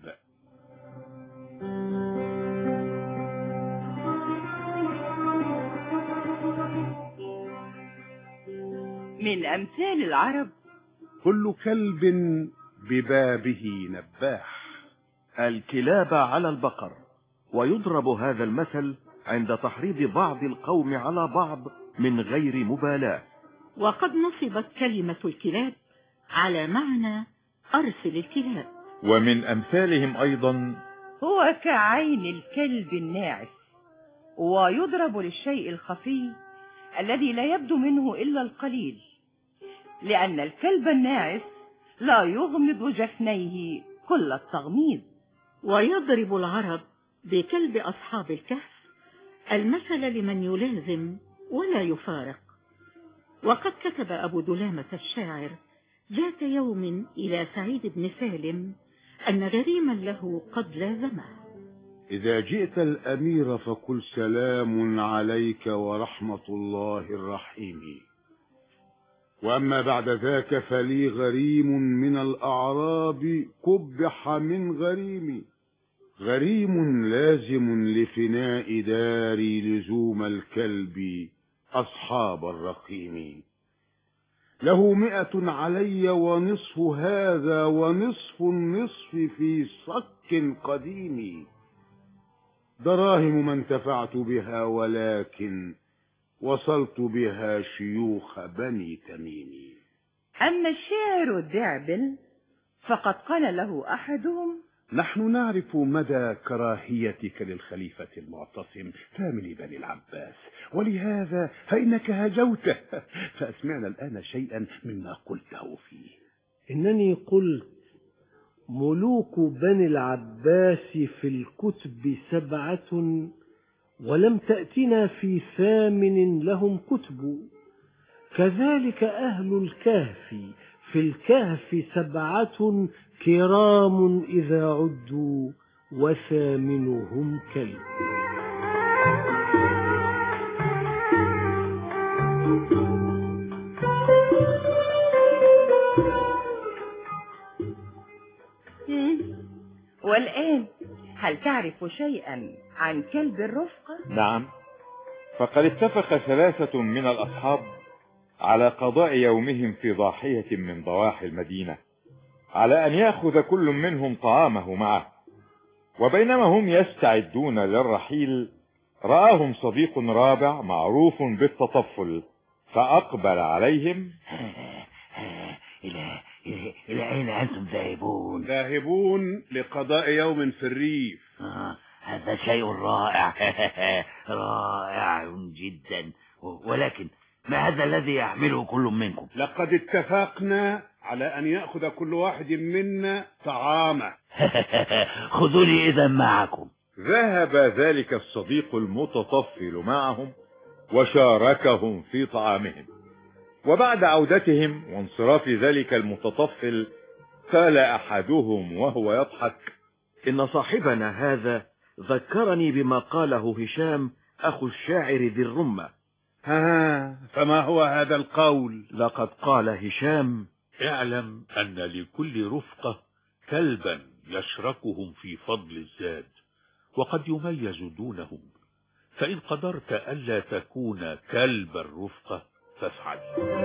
من أمثال العرب كل كلب ببابه نباح. الكلاب على البقر، ويضرب هذا المثل عند تحريض بعض القوم على بعض من غير مبالاة. وقد نصبت كلمة الكلاب على معنى أرسل الكلاب. ومن أمثالهم أيضا هو كعين الكلب الناعس، ويضرب للشيء الخفي الذي لا يبدو منه إلا القليل، لأن الكلب الناعس لا يغمض جفنيه كل التغميض. ويضرب العرب بكلب أصحاب الكهف المثل لمن يلازم ولا يفارق. وقد كتب أبو دلامة الشاعر ذات يوم إلى سعيد بن سالم أن غريما له قد لازمه: إذا جئت الأمير فقل سلام عليك ورحمة الله الرحيم، وأما بعد ذاك فلي غريم من الأعراب قبح من غريمي، غريم لازم لفناء داري لزوم الكلب أصحاب الرقيم، له 100 علي ونصف هذا ونصف النصف في صك قديم، دراهم ما انتفعت بها ولكن وصلت بها شيوخ بني تميم. أما الشاعر الدعبل فقد قال له أحدهم: نحن نعرف مدى كراهيتك للخليفة المعتصم ثامن بني العباس، ولهذا فإنك هجوته، فأسمعنا الآن شيئا مما قلته فيه. إنني قلت: ملوك بني العباس في الكتب 7، ولم تأتنا في 8 لهم كتب، كذلك أهل الكهف في الكهف 7 كرام إذا عدوا وثامنهم كلب. والآن هل تعرف شيئا عن كلب الرفقة؟ نعم، فقد اتفق 3 من الأصحاب على قضاء يومهم في ضاحية من ضواحي المدينة، على أن يأخذ كل منهم طعامه معه. وبينما هم يستعدون للرحيل رآهم صديق رابع معروف بالتطفل، فأقبل عليهم: إلى أين أنتم ذاهبون؟ ذاهبون لقضاء يوم في الريف. هذا شيء رائع. رائع جدا، ولكن ما هذا الذي يحمله كل منكم؟ لقد اتفقنا على أن يأخذ كل واحد منا طعامه. خذوني إذا معكم. ذهب ذلك الصديق المتطفل معهم وشاركهم في طعامهم. وبعد عودتهم وانصراف ذلك المتطفل قال أحدهم وهو يضحك: إن صاحبنا هذا ذكرني بما قاله هشام أخو الشاعر ذي الرمة. فما هو هذا القول؟ لقد قال هشام: اعلم أن لكل رفقة كلبا يشركهم في فضل الزاد، وقد يميز دونهم، فإن قدرت ألا تكون كلب الرفقة فافعل.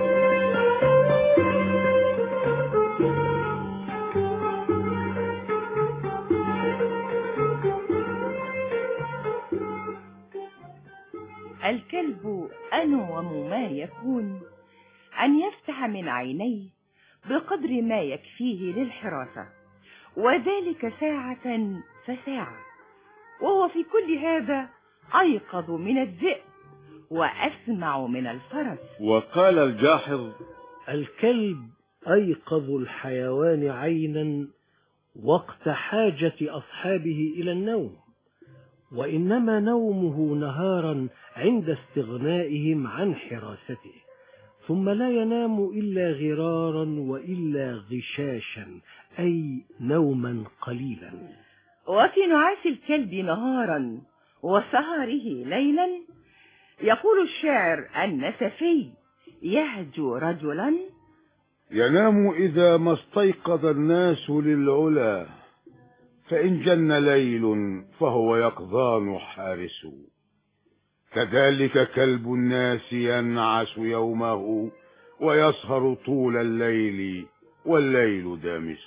الكلب أنوم ما يكون أن يفتح من عينيه بقدر ما يكفيه للحراسة، وذلك ساعة فساعة، وهو في كل هذا أيقظ من الذئب وأسمع من الفرس. وقال الجاحظ: الكلب أيقظ الحيوان عينا وقت حاجة أصحابه إلى النوم، وإنما نومه نهارا عند استغنائهم عن حراسته، ثم لا ينام إلا غرارا وإلا غشاشا، أي نوما قليلا. وفي نعاس الكلب نهارا وسهره ليلا يقول الشاعر النسفي: يهجو رجلا ينام إذا ما استيقظ الناس للعلا، فإن جن ليل فهو يقظان حارس. كذلك كلب الناس ينعس يومه ويسهر طول الليل والليل دامس.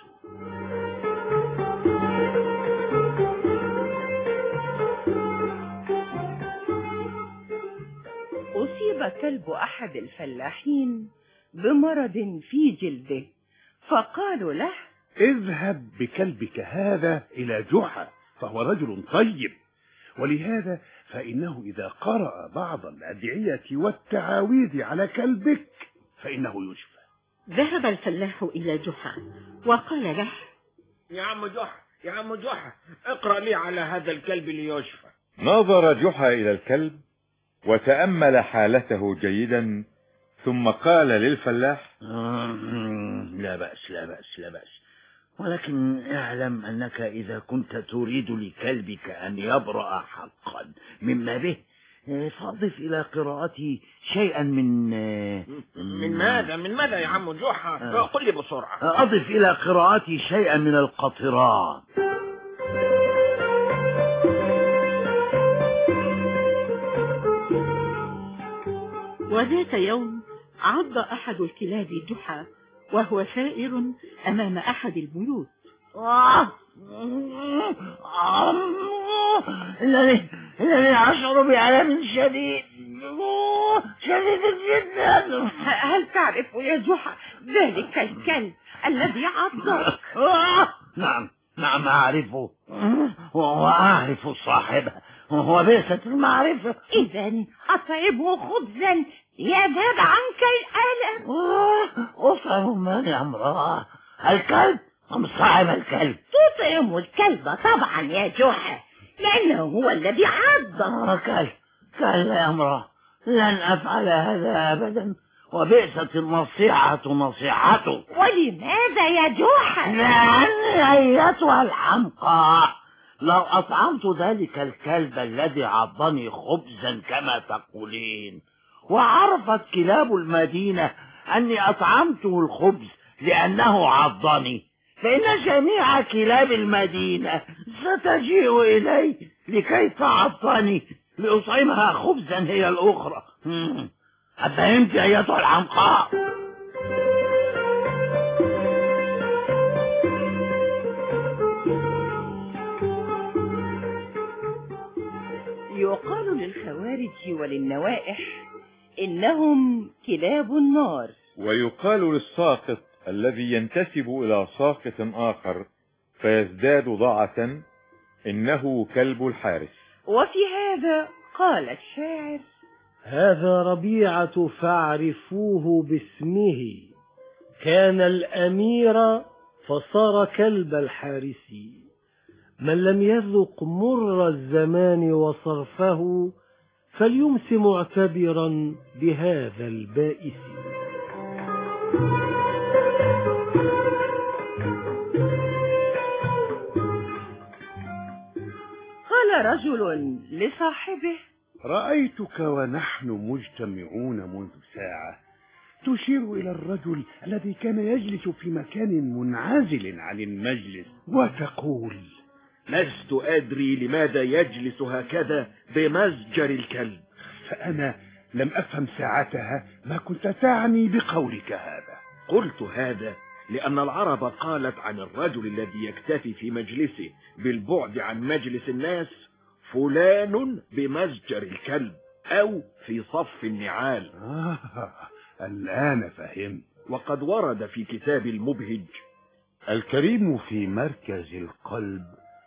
أصيب كلب أحد الفلاحين بمرض في جلده، فقالوا له: اذهب بكلبك هذا إلى جحا، فهو رجل طيب، ولهذا فإنه إذا قرأ بعض الأدعية والتعاويذ على كلبك فإنه يشفى. ذهب الفلاح إلى جحا وقال له: يا عم جحا اقرأ لي على هذا الكلب ليشفى. نظر جحا إلى الكلب وتأمل حالته جيدا، ثم قال للفلاح: لا بأس، ولكن اعلم أنك إذا كنت تريد لكلبك أن يبرأ حقا مما به، فأضف إلى قراءتي شيئا من ماذا يا عم جحا؟ قل لي بسرعة. أضف إلى قراءتي شيئا من القطران. وذات يوم عض أحد الكلاب جحا وهو سائر أمام أحد البيوت. إنني أشعر بألم شديد جدا. هل تعرف يا جحا ذلك الكلب الذي عضك؟ نعم أعرفه، وأعرف صاحبه، وبئست المعرفة. إذا أطعمه خبزا يذهب عنك الألم. أطعم من يا امرأة؟ الكلب أم صاحب الكلب؟ تطعم الكلب طبعا يا جحا، لأنه هو الذي عضك. كلا يا امرأة، لن أفعل هذا أبدا، وبئست النصيحة نصيحته. ولماذا يا جحا؟ لأني أيتها الحمقى لو أطعمت ذلك الكلب الذي عضني خبزا كما تقولين، وعرفت كلاب المدينة أني أطعمته الخبز لأنه عضني، فإن جميع كلاب المدينة ستجيء إلي لكي تعضني لأطعمها خبزا هي الأخرى. أفهمت أيتها الحمقاء؟ يقال للخوارج وللنوائح إنهم كلاب النار، ويقال للساقط الذي ينتسب إلى ساقط آخر فيزداد ضعة إنه كلب الحارس. وفي هذا قال الشاعر: هذا ربيعة فاعرفوه باسمه، كان الأمير فصار كلب الحارس، من لم يذق مر الزمان وصرفه فليمس معتبرا بهذا البائس. قال رجل لصاحبه: رأيتك ونحن مجتمعون منذ ساعة تشير إلى الرجل الذي كان يجلس في مكان منعزل عن المجلس وتقول: لست أدري لماذا يجلس هكذا بمسجر الكلب. فأنا لم أفهم ساعتها ما كنت تعني بقولك هذا. قلت هذا لأن العرب قالت عن الرجل الذي يكتفي في مجلسه بالبعد عن مجلس الناس: فلان بمسجر الكلب، أو في صف النعال. الآن فهم. وقد ورد في كتاب المبهج: الكريم في مركز القلب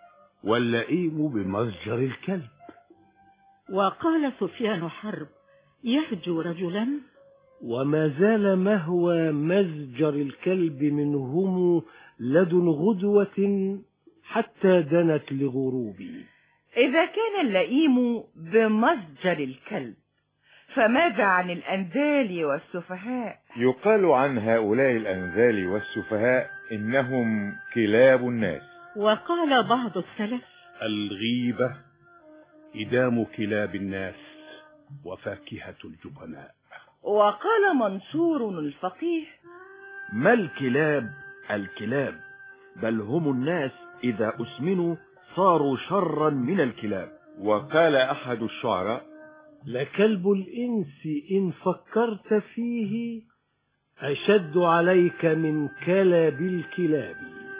واللئيم بمسجر الكلب. وقال سفيان حرب: يهجو رجلا. وما زال مهوى مزجر الكلب منهم لدن غدوة حتى دنت لغروبي. إذا كان اللئيم بمزجر الكلب، فماذا عن الأنذال والسفهاء؟ يقال عن هؤلاء الأنذال والسفهاء إنهم كلاب الناس. وقال بعض السلف: الغيبة إدام كلاب الناس وفاكهة الجبناء. وقال منصور الفقيه: ما الكلاب الكلاب، بل هم الناس إذا أسمنوا صاروا شرا من الكلاب. وقال أحد الشعراء: لكلب الإنس إن فكرت فيه أشد عليك من كلب الكلاب.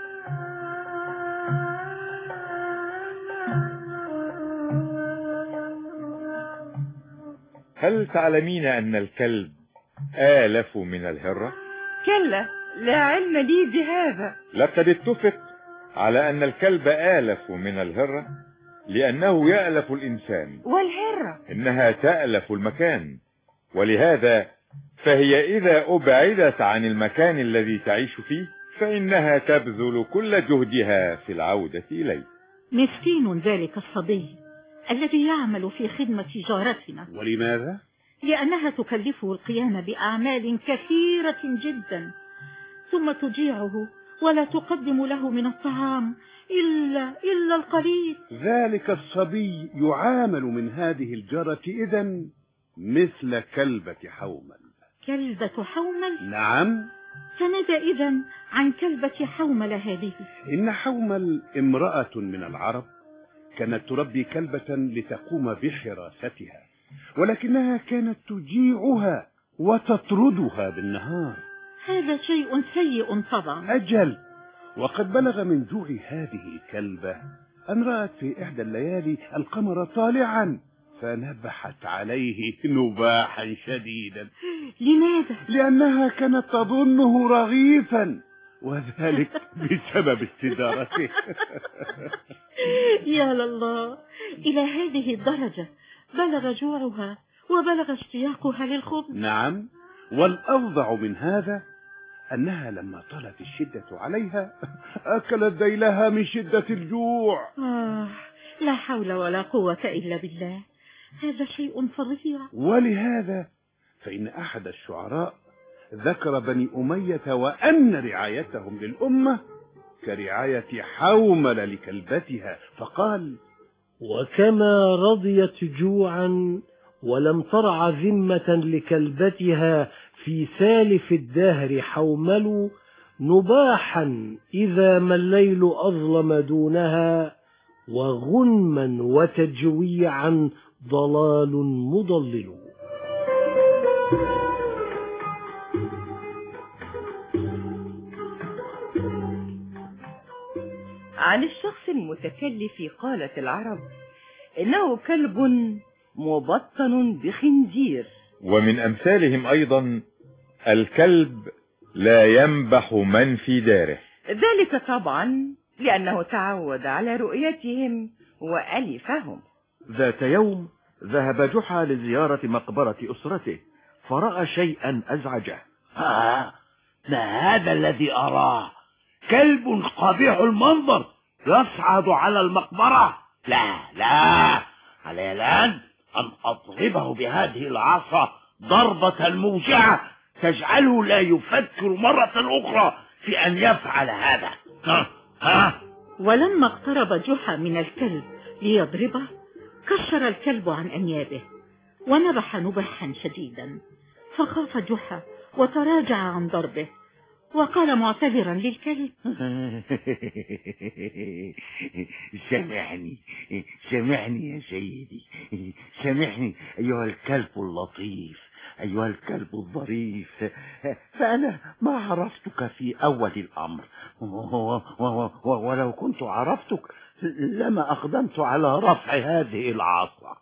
هل تعلمين أن الكلب آلف من الهرة؟ كلا، لا علم لي بهذا. لقد اتفق على أن الكلب آلف من الهرة لأنه يألف الإنسان، والهرة إنها تألف المكان، ولهذا فهي إذا أبعدت عن المكان الذي تعيش فيه فإنها تبذل كل جهدها في العودة إليه. مسكين ذلك الصبي الذي يعمل في خدمة جارتنا. ولماذا؟ لأنها تكلفه القيام بأعمال كثيرة جدا، ثم تجيعه ولا تقدم له من الطعام إلا القليل. ذلك الصبي يعامل من هذه الجارة إذن مثل كلبة حومل. كلبة حومل؟ نعم. فماذا إذن عن كلبة حومل هذه؟ إن حومل امرأة من العرب كانت تربي كلبة لتقوم بحراستها، ولكنها كانت تجيعها وتطردها بالنهار. هذا شيء سيء طبعا. أجل، وقد بلغ من جوع هذه الكلبة أن رأت في إحدى الليالي القمر طالعا فنبحت عليه نباحا شديدا. لماذا؟ لأنها كانت تظنه رغيفا، وذلك بسبب استدارته. يا لله، إلى هذه الدرجة بلغ جوعها وبلغ اشتياقها للخبز. نعم، والأفظع من هذا أنها لما طالت الشدة عليها أكلت ذيلها من شدة الجوع. لا حول ولا قوة إلا بالله، هذا شيء فظيع. ولهذا فإن أحد الشعراء ذكر بني أمية وأن رعايتهم للأمة كرعاية حومل لكلبتها، فقال: وكما رضيت جوعا ولم ترع ذمة لكلبتها في سالف الدهر حومل، نباحا إذا ما الليل أظلم دونها، وغنما وتجويعا ضلال مضلل. عن الشخص المتكلف قالت العرب: إنه كلب مبطن بخنزير. ومن أمثالهم أيضا: الكلب لا ينبح من في داره. ذلك طبعا لأنه تعود على رؤيتهم وألفهم. ذات يوم ذهب جحا لزيارة مقبرة أسرته، فرأى شيئا أزعجه. ما هذا الذي أراه؟ كلب قبيح المنظر يصعد على المقبرة. لا، علي الآن أن أضربه بهذه العصا ضربة موجعة تجعله لا يفكر مرة أخرى في أن يفعل هذا. ولما اقترب جحا من الكلب ليضربه، كشر الكلب عن أنيابه ونبح نبحا شديدا، فخاف جحا وتراجع عن ضربه، وقال معتذرا للكلب: سامحني يا سيدي، سامحني أيها الكلب اللطيف، أيها الكلب الظريف، فأنا ما عرفتك في أول الأمر، ولو كنت عرفتك لما أقدمت على رفع هذه العصا.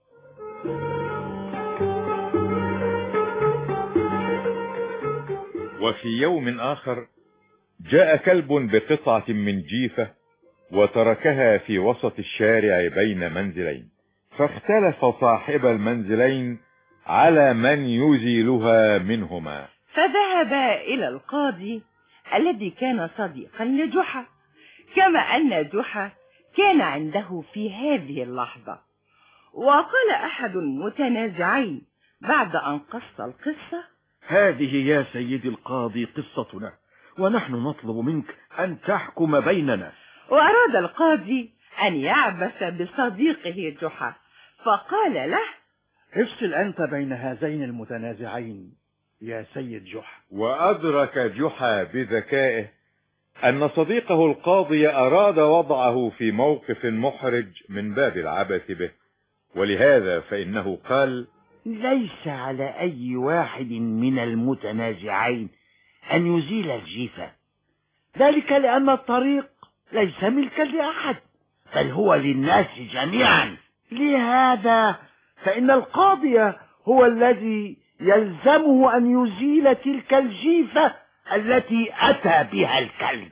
وفي يوم آخر جاء كلب بقطعة من جيفة وتركها في وسط الشارع بين منزلين، فاختلف صاحب المنزلين على من يزيلها منهما. فذهب إلى القاضي الذي كان صديقا لجحا، كما أن جحا كان عنده في هذه اللحظة. وقال أحد المتنازعين بعد أن قص القصة: هذه يا سيدي القاضي قصتنا، ونحن نطلب منك أن تحكم بيننا. وأراد القاضي أن يعبث بصديقه جحا، فقال له: افصل أنت بين هذين المتنازعين يا سيد جحا. وأدرك جحا بذكائه أن صديقه القاضي أراد وضعه في موقف محرج من باب العبث به، ولهذا فإنه قال: ليس على أي واحد من المتنازعين أن يزيل الجيفة، ذلك لأن الطريق ليس ملكا لأحد بل هو للناس جميعا. لهذا فإن القاضي هو الذي يلزمه أن يزيل تلك الجيفة التي أتى بها الكلب.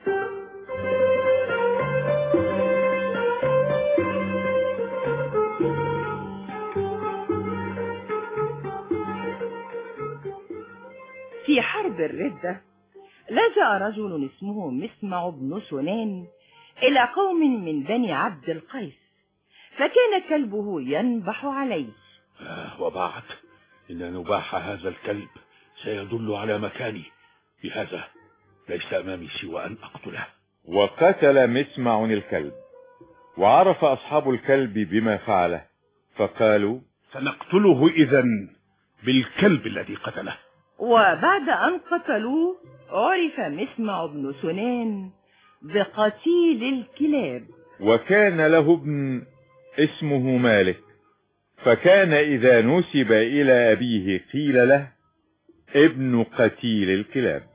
في حرب الردة لجأ رجل اسمه مسمع بن سنان إلى قوم من بني عبد القيس، فكان كلبه ينبح عليه. وبعد إن نباح هذا الكلب سيدل على مكاني، بهذا ليس أمامي سوى أن أقتله. وقتل مسمع الكلب، وعرف أصحاب الكلب بما فعله، فقالوا: سنقتله إذن بالكلب الذي قتله. وبعد أن قتلوه عرف مسمع بن سنان بقتيل الكلاب. وكان له ابن اسمه مالك، فكان إذا نسب إلى أبيه قيل له: ابن قتيل الكلاب.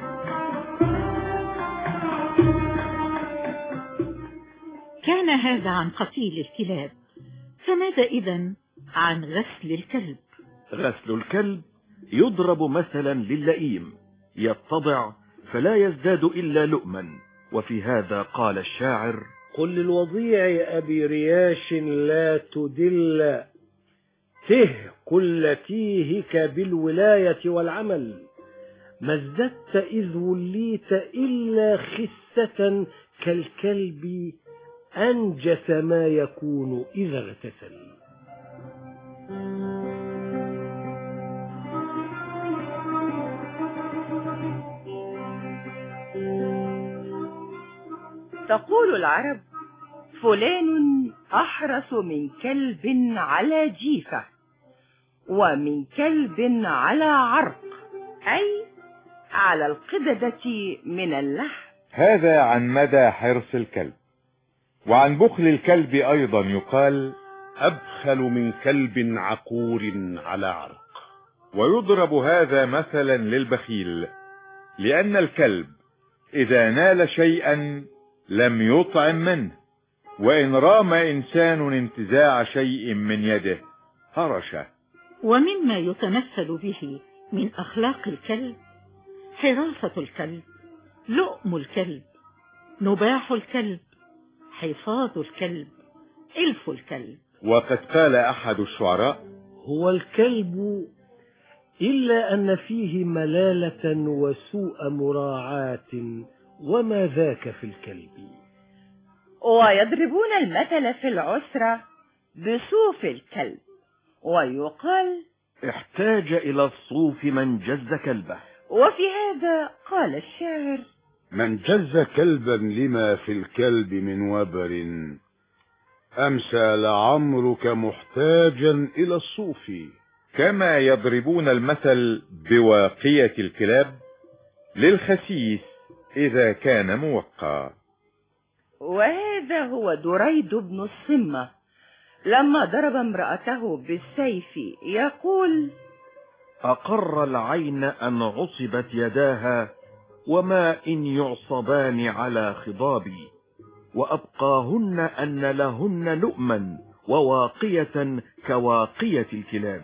كان هذا عن قتيل الكلاب، فماذا إذن عن غسل الكلب؟ غسل الكلب يضرب مثلا للئيم، يتضع فلا يزداد إلا لؤما. وفي هذا قال الشاعر: قل للوضيع أبي رياش لا تدل، ته كل تيهك بالولاية والعمل، ما ازددت إذ وليت إلا خسة كالكلب أنجس ما يكون إذا اغتسل. تقول العرب: فلان أحرس من كلب على جيفة، ومن كلب على عرق، أي على القددة من اللحم. هذا عن مدى حرص الكلب. وعن بخل الكلب أيضا يقال: أبخل من كلب عقور على عرق. ويضرب هذا مثلا للبخيل، لأن الكلب إذا نال شيئا لم يطعم منه، وإن رام إنسان انتزاع شيء من يده هرشه. ومما يتمثل به من أخلاق الكلب حراسة الكلب، لؤم الكلب، نباح الكلب، حفاظ الكلب، إلف الكلب. وقد قال أحد الشعراء: هو الكلب إلا أن فيه ملالة وسوء مراعاة، وما ذاك في الكلب. ويضربون المثل في العسرة بصوف الكلب، ويقال: احتاج إلى الصوف من جز كلبه. وفي هذا قال الشاعر: من جز كلبا لما في الكلب من وبر، أمسى لعمرك محتاجا إلى الصوف. كما يضربون المثل بواقية الكلاب للخسيس إذا كان موقع. وهذا هو دريد بن الصمة لما ضرب امرأته بالسيف، يقول: أقر العين أن عصبت يداها، وما إن يعصبان على خضابي، وأبقاهن أن لهن لؤما وواقية كواقية الكلاب.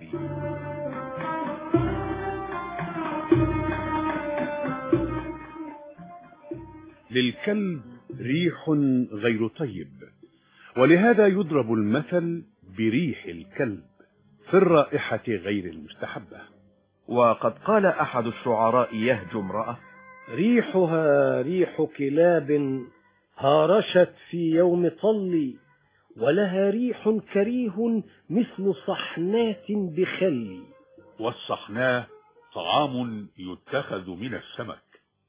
للكلب ريح غير طيب، ولهذا يضرب المثل بريح الكلب، في الرائحة غير المستحبة. وقد قال أحد الشعراء يهجو امرأة: ريحها ريح كلاب هارشت في يوم طل، ولها ريح كريه مثل صحنات بخل. والصحناء طعام يتخذ من السمك.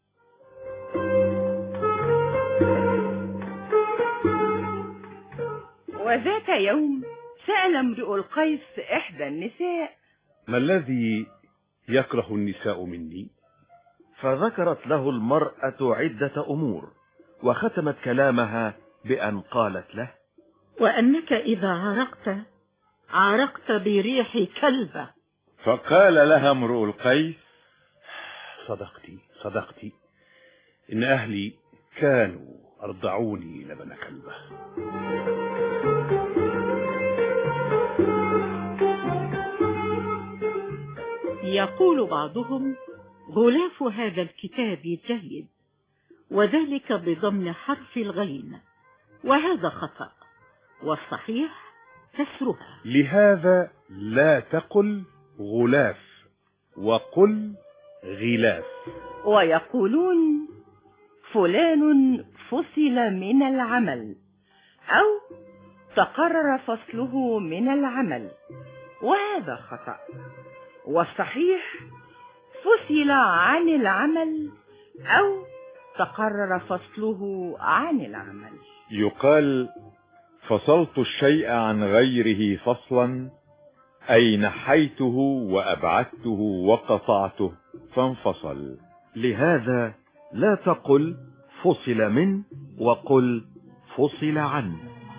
وذات يوم سأل امرؤ القيس إحدى النساء: ما الذي يكره النساء مني؟ فذكرت له المرأة عدة أمور، وختمت كلامها بأن قالت له: وأنك إذا عرقت بريح كلبة. فقال لها امرؤ القيس: صدقتي، إن أهلي كانوا أرضعوني لبن كلبة. يقول بعضهم: غلاف هذا الكتاب جيد، وذلك بضمن حرف الغين، وهذا خطأ، والصحيح كسرها. لهذا لا تقل غلاف، وقل غلاف. ويقولون: فلان فصل من العمل، أو تقرر فصله من العمل، وهذا خطأ، والصحيح فصل عن العمل أو تقرر فصله عن العمل. يقال: فصلت الشيء عن غيره فصلا، أي نحيته وأبعدته وقطعته فانفصل. لهذا لا تقل فصل من، وقل فصل عن.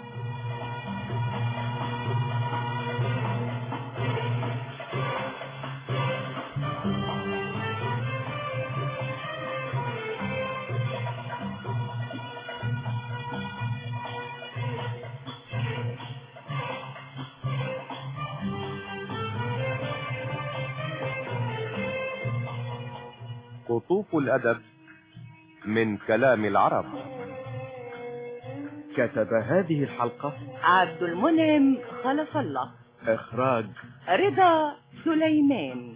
قطوف الأدب من كلام العرب. كتب هذه الحلقة عبد المنعم خلف الله. إخراج رضا سليمان.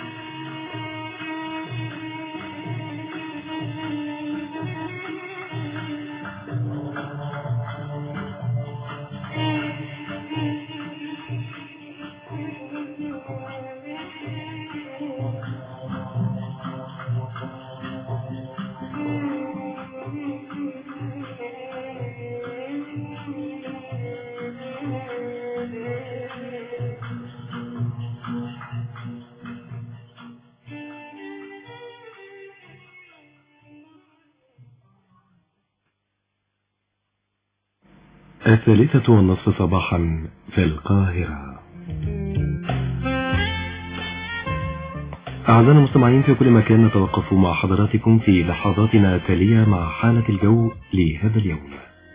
الثالثة والنصف صباحا في القاهرة. أعزائنا المستمعين في كل مكان، نتوقف مع حضراتكم في لحظاتنا التالية مع حالة الجو لهذا اليوم.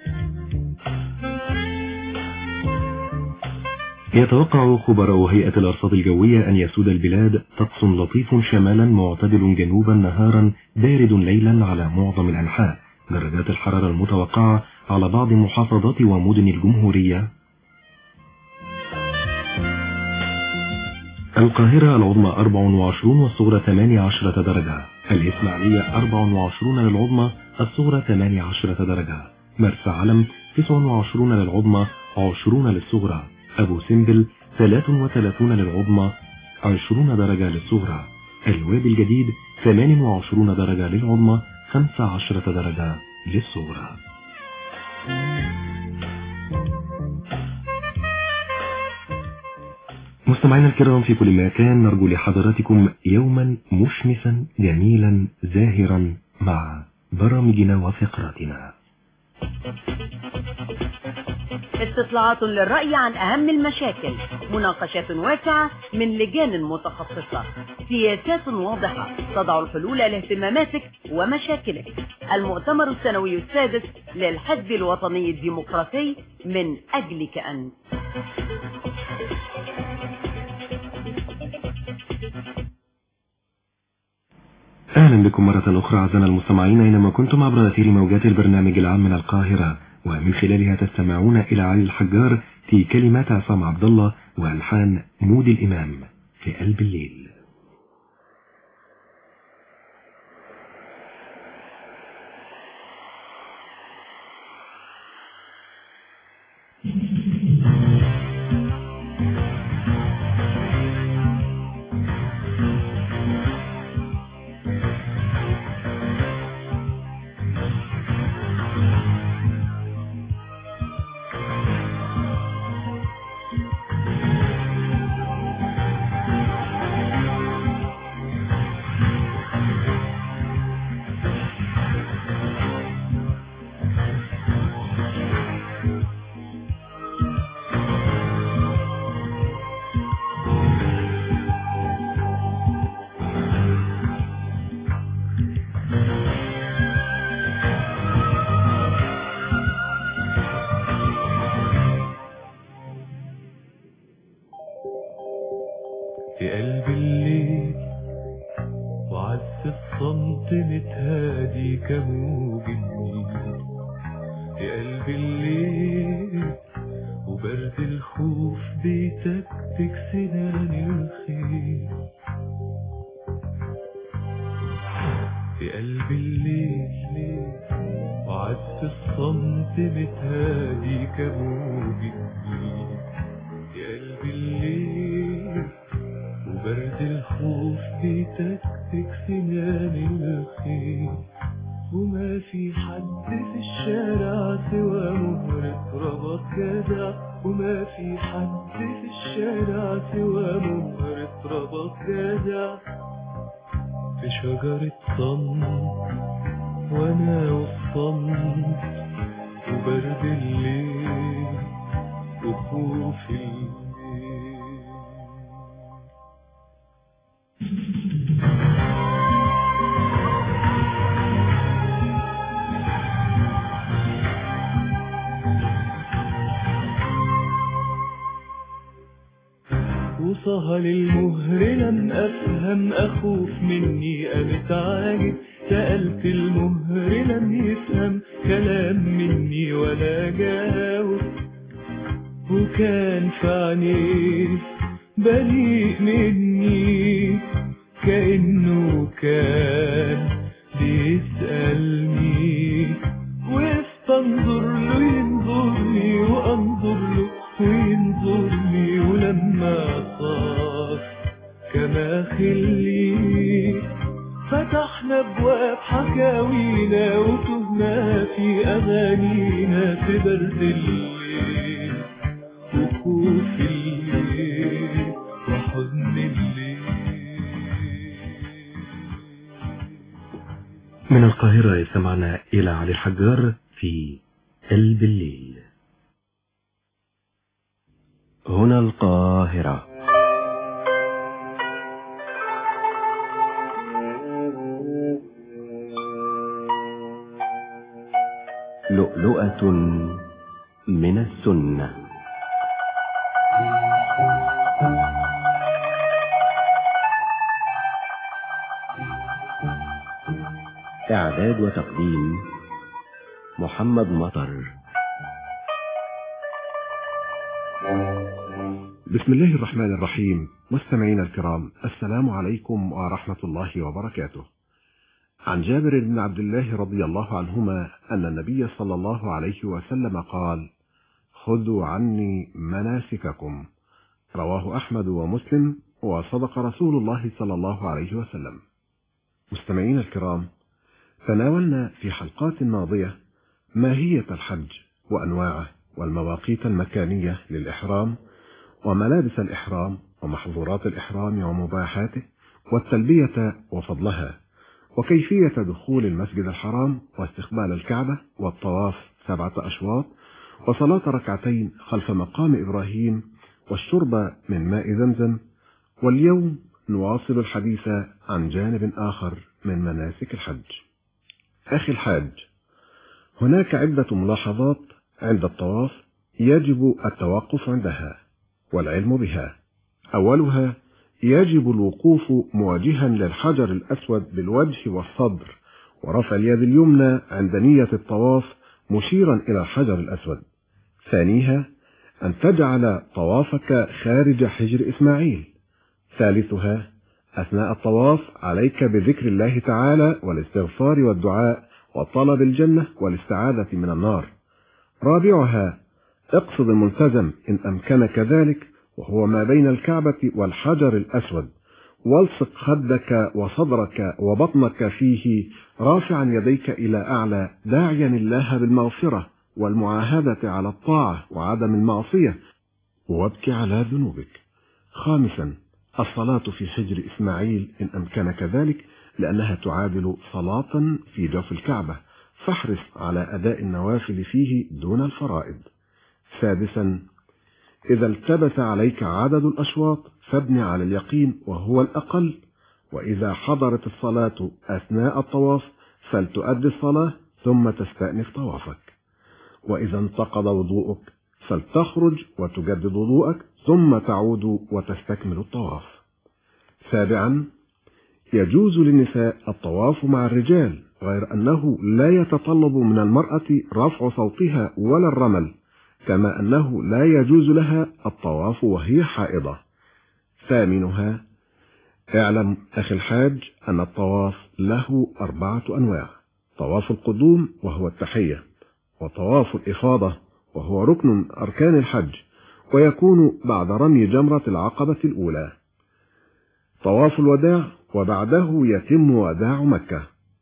يتوقع خبراء هيئة الأرصاد الجوية أن يسود البلاد طقس لطيف شمالا معتدل جنوبا نهارا بارد ليلا على معظم الأنحاء. درجات الحرارة المتوقعة على بعض محافظات ومدن الجمهورية: القاهرة العظمى 24 والصغرى 18 درجة، الإسماعيلية 24 للعظمى الصغرى 18 درجة، مرسى علم 29 للعظمى 20 للصغرى، أبو سمبل 33 للعظمى 20 درجة للصغرى، الوادي الجديد 28 درجة للعظمى 15 درجة للصغرى. مستمعينا الكرام في كل مكان، نرجو لحضراتكم يوما مشمسا جميلا زاهرا مع برامجنا وفقراتنا. استطلاعات للرأي عن أهم المشاكل، مناقشات واسعة من لجان متخصصة، سياسات واضحة تضع الحلول لاهتماماتك ومشاكلك. المؤتمر السنوي السادس للحزب الوطني الديمقراطي من أجلك أنت. أهلا بكم مرة أخرى أعزائنا المستمعين أينما كنتم عبر أثير موجات البرنامج العام من القاهرة. ومن خلالها تستمعون إلى علي الحجار في كلمات عصام عبد الله وألحان مودي الإمام في قلب الليل. في قلب الليل وعز الصمت متهادي كموج النيل، في قلب الليل وبرد الخوف بيتكتك سنان الخيل، في قلب الليل وعز الصمت متهادي كموج النيل، في قلب الليل وبرد الخوف بيتكتك سنان الخيل، وما في حد في الشارع سوى مهرة ربط جدع، وما في حد في الشارع سوى مهرة ربط جدع، في شجرة صمت وانا والصمت وبرد الليل وخوف الليل. وصهل المهر لم أفهم أخوف مني قامت عاجب، سألت المهر لم يفهم كلام مني ولا جاوب، وكان في عينيه بريء مني كأنه كان بيسألني، وقفت انظر له ينظرني وانظر له وينظرني، ولما صار كما خلي فتحنا ابواب حكاوينا وتهنا في اغانينا، في برد الليل وخوف الليل وحزن الليل. من القاهرة يستمعنا إلى علي الحجار في قلب الليل. هنا القاهرة. لؤلؤة من السنة. إعداد وتقديم محمد مطر. بسم الله الرحمن الرحيم. مستمعينا الكرام، السلام عليكم ورحمة الله وبركاته. عن جابر بن عبد الله رضي الله عنهما أن النبي صلى الله عليه وسلم قال: خذوا عني مناسككم. رواه أحمد ومسلم، وصدق رسول الله صلى الله عليه وسلم. مستمعينا الكرام، تناولنا في حلقات ماضية ماهية الحج وأنواعه والمواقيت المكانية للإحرام وملابس الإحرام ومحظورات الإحرام ومباحاته والتلبية وفضلها وكيفية دخول المسجد الحرام واستقبال الكعبة والطواف 7 أشواط وصلاة ركعتين خلف مقام إبراهيم والشرب من ماء زمزم. واليوم نواصل الحديث عن جانب آخر من مناسك الحج. أخي الحاج، هناك عدة ملاحظات عند الطواف يجب التوقف عندها والعلم بها. أولها: يجب الوقوف مواجها للحجر الأسود بالوجه والصدر، ورفع اليد اليمنى عند نية الطواف، مشيرا إلى الحجر الأسود. ثانيها أن تجعل طوافك خارج حجر إسماعيل. ثالثها أثناء الطواف عليك بذكر الله تعالى والاستغفار والدعاء وطلب الجنة والاستعاذة من النار. رابعها اقصد الملتزم إن أمكنك ذلك وهو ما بين الكعبة والحجر الأسود، والصق خدك وصدرك وبطنك فيه رافعا يديك إلى أعلى داعيا الله بالمغفرة والمعاهدة على الطاعة وعدم المعصية، وابكي على ذنوبك. خامسا الصلاة في حجر إسماعيل إن أمكنك ذلك، لأنها تعادل صلاة في جوف الكعبة، فاحرص على أداء النوافل فيه دون الفرائض. سادسا إذا التبس عليك عدد الأشواط فابن على اليقين وهو الأقل، وإذا حضرت الصلاة أثناء الطواف فلتؤدي الصلاة ثم تستأنف طوافك. وإذا انتقض وضوءك فلتخرج وتجدد وضوءك ثم تعود وتستكمل الطواف. سابعا يجوز للنساء الطواف مع الرجال، غير أنه لا يتطلب من المرأة رفع صوتها ولا الرمل، كما أنه لا يجوز لها الطواف وهي حائضة. ثامنها اعلم أخي الحاج أن الطواف له 4 أنواع: طواف القدوم وهو التحية، وطواف الإفاضة وهو ركن من أركان الحج ويكون بعد رمي جمرة العقبة الأولى، طواف الوداع وبعده يتم وداع مكة،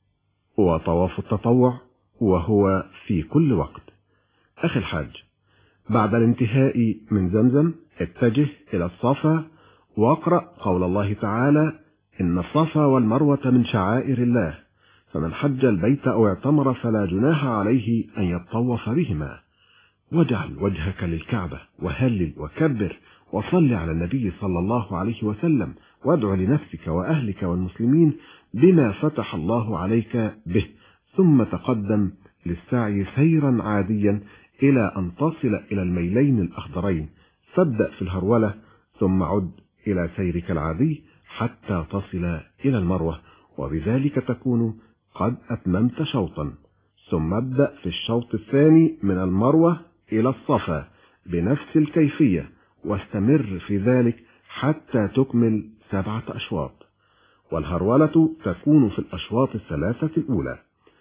وطواف التطوع وهو في كل وقت. أخي الحاج، بعد الانتهاء من زمزم اتجه إلى الصفا واقرأ قول الله تعالى: إن الصفا والمروة من شعائر الله، فمن حج البيت أو اعتمر فلا جناح عليه أن يطوف بهما. واجعل وجهك للكعبة وهلل وكبر وصل على النبي صلى الله عليه وسلم، وادع لنفسك وأهلك والمسلمين بما فتح الله عليك به، ثم تقدم للسعي سيرا عاديا إلى أن تصل إلى الميلين الأخضرين، فابدأ في الهرولة ثم عد إلى سيرك العادي حتى تصل إلى المروة، وبذلك تكون قد أتممت شوطا. ثم ابدأ في الشوط الثاني من المروة إلى الصفا بنفس الكيفية، واستمر في ذلك حتى تكمل 7 أشواط، والهرولة تكون في الأشواط 3 الأولى.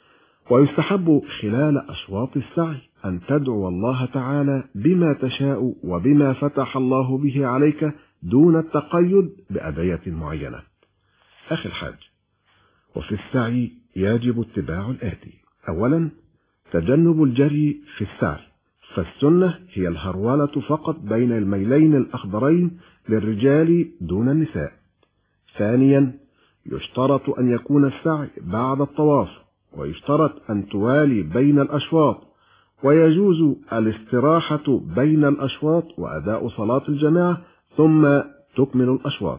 ويستحب خلال أشواط السعي أن تدعو الله تعالى بما تشاء وبما فتح الله به عليك دون التقيد بأدعية معينة. أخي الحاج، وفي السعي يجب اتباع الآتي: أولا تجنب الجري في السعي، فالسنة هي الهرولة فقط بين الميلين الأخضرين للرجال دون النساء. ثانيا يشترط أن يكون السعي بعد الطواف، ويشترط أن توالي بين الأشواط، ويجوز الاستراحة بين الأشواط وأداء صلاة الجماعة ثم تكمل الأشواط.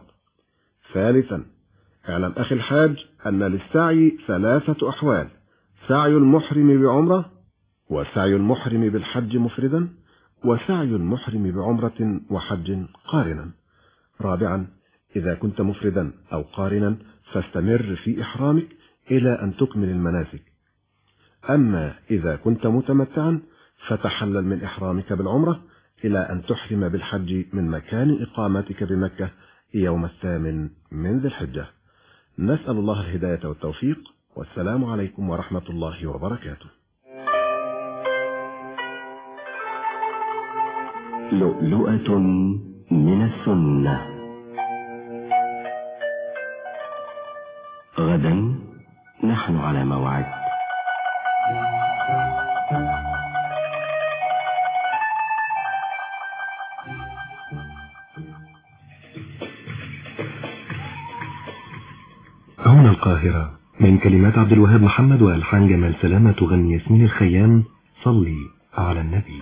ثالثا اعلم أخي الحاج أن للسعي 3 أحوال: سعي المحرم بعمرة، وسعي المحرم بالحج مفردا، وسعي المحرم بعمرة وحج قارنا. رابعا إذا كنت مفردا أو قارنا فاستمر في إحرامك إلى أن تكمل المناسك. أما إذا كنت متمتعا فتحلل من إحرامك بالعمرة إلى أن تحرم بالحج من مكان إقامتك بمكة يوم 8 من ذي الحجة. نسأل الله الهداية والتوفيق، والسلام عليكم ورحمة الله وبركاته. لؤلؤة من السنة. غدا نحن على موعد. هنا القاهرة، من كلمات عبد الوهاب محمد وألحان جمال سلامة تغني ياسمين الخيام صلي على النبي.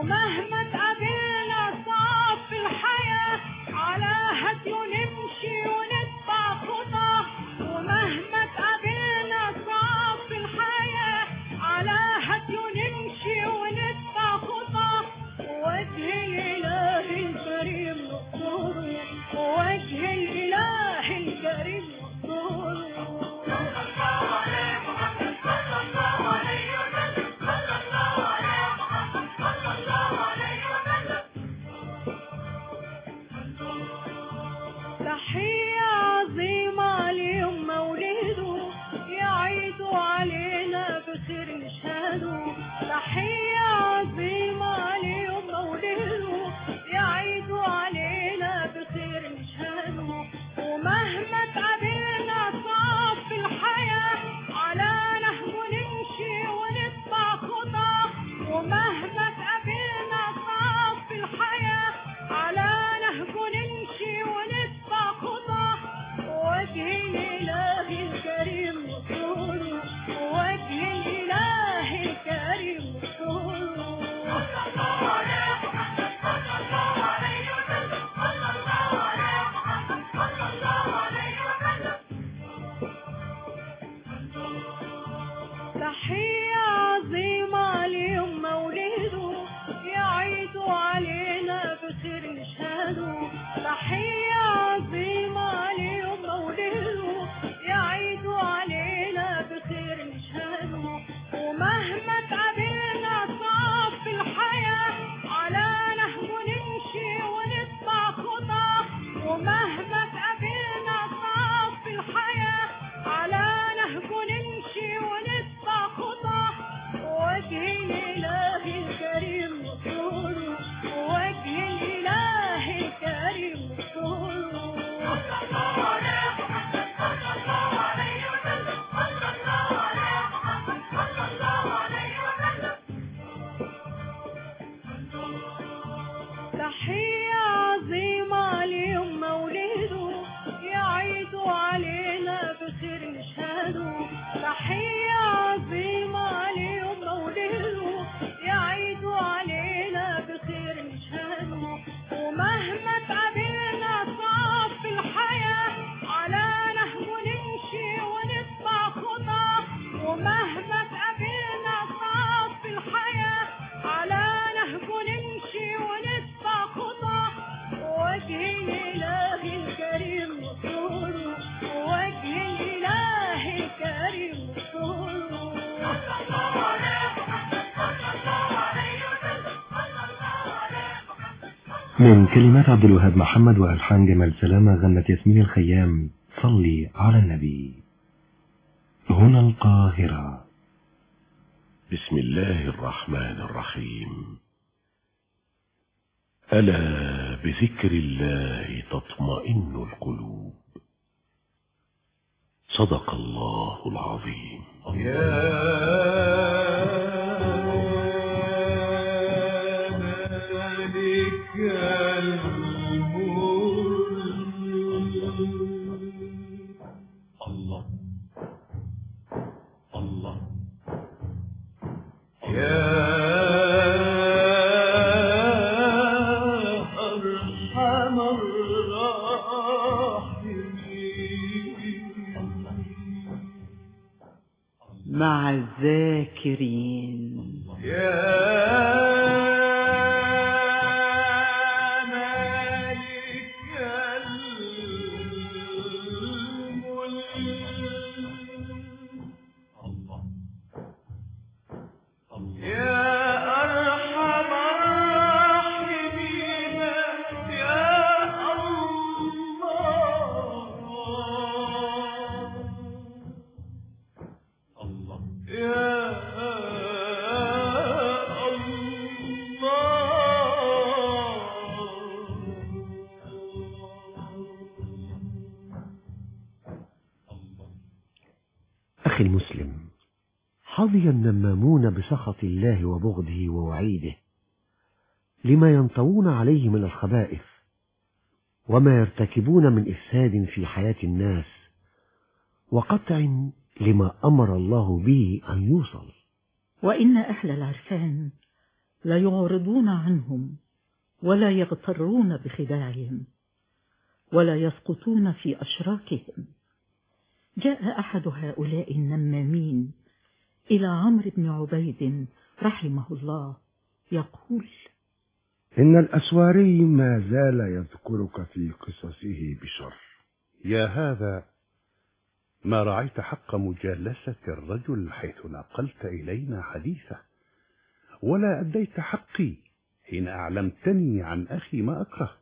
ومهما تقابلنا صعب في الحياة على هديه نمشي ونتبع خطاه. ومهما تقابلنا صعب في الحياة على هديه نمشي ونتبع خطاه. وجه الإله الكريم نصره، وجه الإله الكريم نصره. تحية عظيمة ليوم مولده يعيدوا علينا بخير نشهده. تحية عظيمة ليوم مولده يعيدوا علينا بخير نشهده. ومهما تقابلنا صعب في الحياة على نهجه نمشي ونتبع خطاه. ومهما تقابلنا صعب في الحياة على نهجه نمشي ونتبع خطاه. وجه الإله الكريم نصره، وجه الإله الكريم نصره. تحية عظيمة ليوم مولده يعيدوا علينا بخير نشهده. تحية عظيمة ليوم مولده يعيدوا علينا بخير نشهده. ومهما تقابلنا صعب في الحياة على نهجه نمشي ونتبع خطاه. ومهما تقابلنا صعب في الحياة على نهجه نمشي ونتبع خطاه. وجه الإله الكريم نصره، وجه الإله الكريم نصره. تحية عظيمة ليوم مولده يعيدوا علينا بخير نشهده. تحية عظيمة ليوم مولده يعيدوا علينا بخير نشهده. ومهما تقابلنا صعب في الحياة على نهجه نمشي ونتبع خطاه. ومهما تقابلنا صعب في الحياة على نهجه نمشي ونتبع خطاه. وجه الإله الكريم نصره، وجه الإله الكريم نصره. من كلمات عبد الوهاب محمد وألحان جمال سلامة غنت ياسمين الخيام صلي على النبي. هنا القاهرة. بسم الله الرحمن الرحيم. ألا بذكر الله تطمئن القلوب. صدق الله العظيم. الله الله يا أرحم الراحمين. مع الذاكرين أخي المسلم، حظي النمامون بسخط الله وبغضه ووعيده لما ينطوون عليه من الخبائث وما يرتكبون من إفساد في حياة الناس وقطع لما أمر الله به أن يوصل. وإن أهل العرفان لا يعرضون عنهم ولا يغترون بخداعهم ولا يسقطون في أشراكهم. جاء أحد هؤلاء النمامين إلى عمرو بن عبيد رحمه الله يقول: إن الأسواري ما زال يذكرك في قصصه بشر. يا هذا ما رعيت حق مجالسة الرجل حيث نقلت إلينا حديثه، ولا أديت حقي حين أعلمتني عن أخي ما أكره.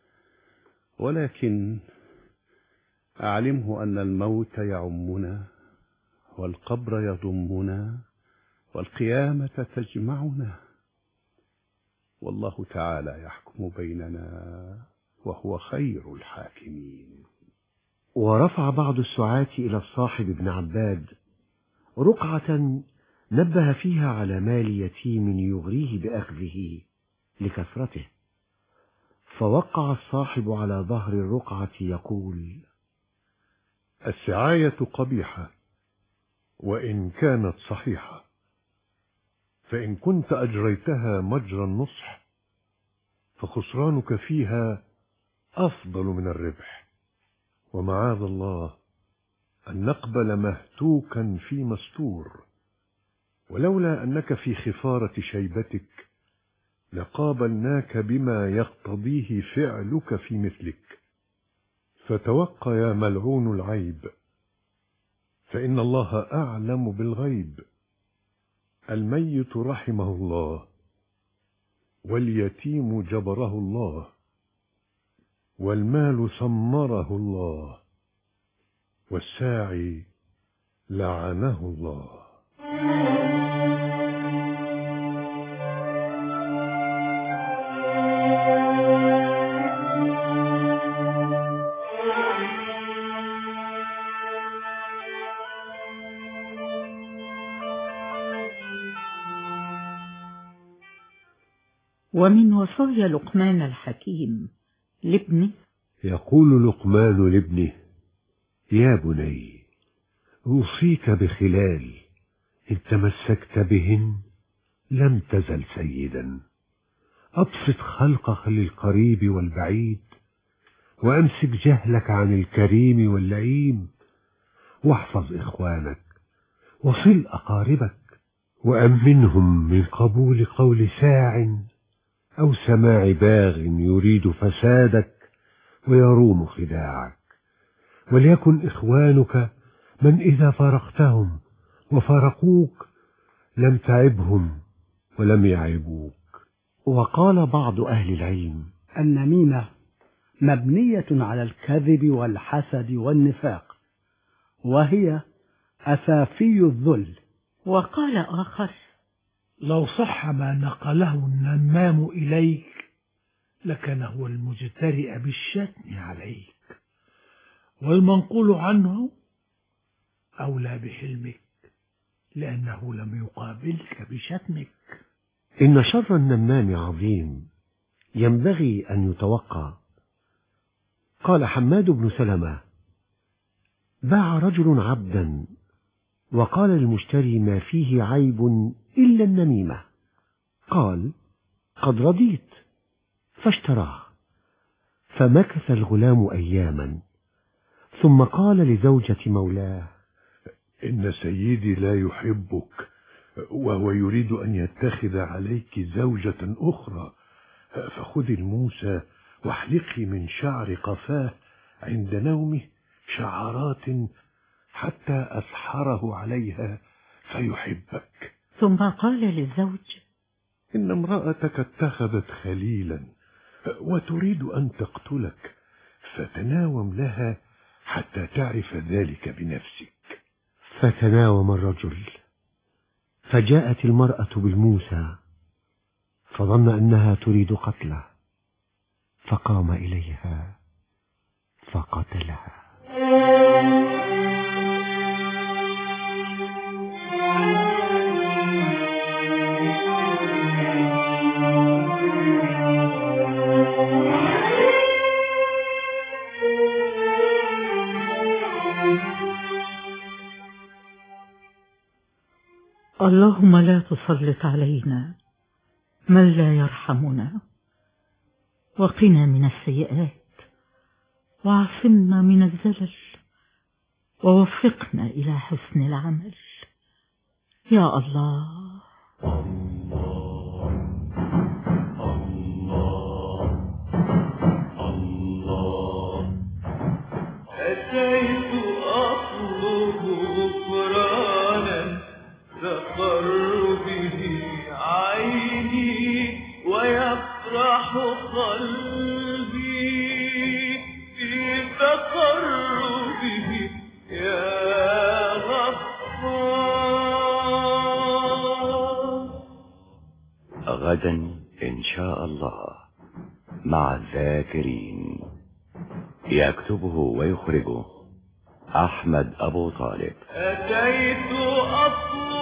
ولكن أعلمه أن الموت يعمنا، والقبر يضمنا، والقيامة تجمعنا، والله تعالى يحكم بيننا وهو خير الحاكمين. ورفع بعض السعاة إلى الصاحب ابن عباد رقعة نبه فيها على مال يتيم يغريه بأخذه لكثرته، فوقع الصاحب على ظهر الرقعة يقول: السعاية قبيحة وإن كانت صحيحة، فإن كنت أجريتها مجرى النصح فخسرانك فيها أفضل من الربح، ومعاذ الله أن نقبل مهتوكا في مستور، ولولا أنك في خفارة شيبتك لقابلناك بما يقتضيه فعلك في مثلك. فتوقى يا ملعون العيب، فإن الله أعلم بالغيب. الميت رحمه الله، واليتيم جبره الله، والمال سمره الله، والساعي لعنه الله. ومن وصايا لقمان الحكيم لابنه: يقول لقمان لابنه: يا بني، أوصيك بخلال إن تمسكت بهن لم تزل سيدا. أبسط خلقك للقريب والبعيد، وأمسك جهلك عن الكريم واللئيم، واحفظ إخوانك، وصل أقاربك، وأمنهم من قبول قول ساع أو سماع باغ يريد فسادك ويروم خداعك. وليكن إخوانك من إذا فارقتهم وفارقوك لم تعبهم ولم يعيبوك. وقال بعض أهل العلم: النميمة مبنية على الكذب والحسد والنفاق، وهي أسافي الذل. وقال آخر: لو صح ما نقله النمام إليك لكان هو المجترئ بالشتم عليك، والمنقول عنه أولى بحلمك لأنه لم يقابلك بشتمك. إن شر النمام عظيم ينبغي أن يتوقى. قال حماد بن سلمة: باع رجل عبدا وقال للمشتري ما فيه عيب إلا النميمة. قال: قد رضيت، فاشتراه. فمكث الغلام أياما، ثم قال لزوجة مولاه: إن سيدي لا يحبك، وهو يريد أن يتخذ عليك زوجة أخرى، فخذي الموسى واحلقي من شعر قفاه عند نومه شعرات حتى أسحره عليها فيحبك. ثم قال للزوج: إن امرأتك اتخذت خليلا وتريد أن تقتلك، فتناوم لها حتى تعرف ذلك بنفسك. فتناوم الرجل، فجاءت المرأة بالموسى، فظن أنها تريد قتله، فقام إليها فقتلها. اللهم لا تسلط علينا من لا يرحمنا، وقنا من السيئات، وعصمنا من الزلل، ووفقنا إلى حسن العمل يا الله. أتيت أطلب غفرانا تقر به عيني ويفرح قلبي في تقربه يا غفار. غدا إن شاء الله مع الذاكرين. يكتبه ويخرجه أحمد أبو طالب. أتيت أطلب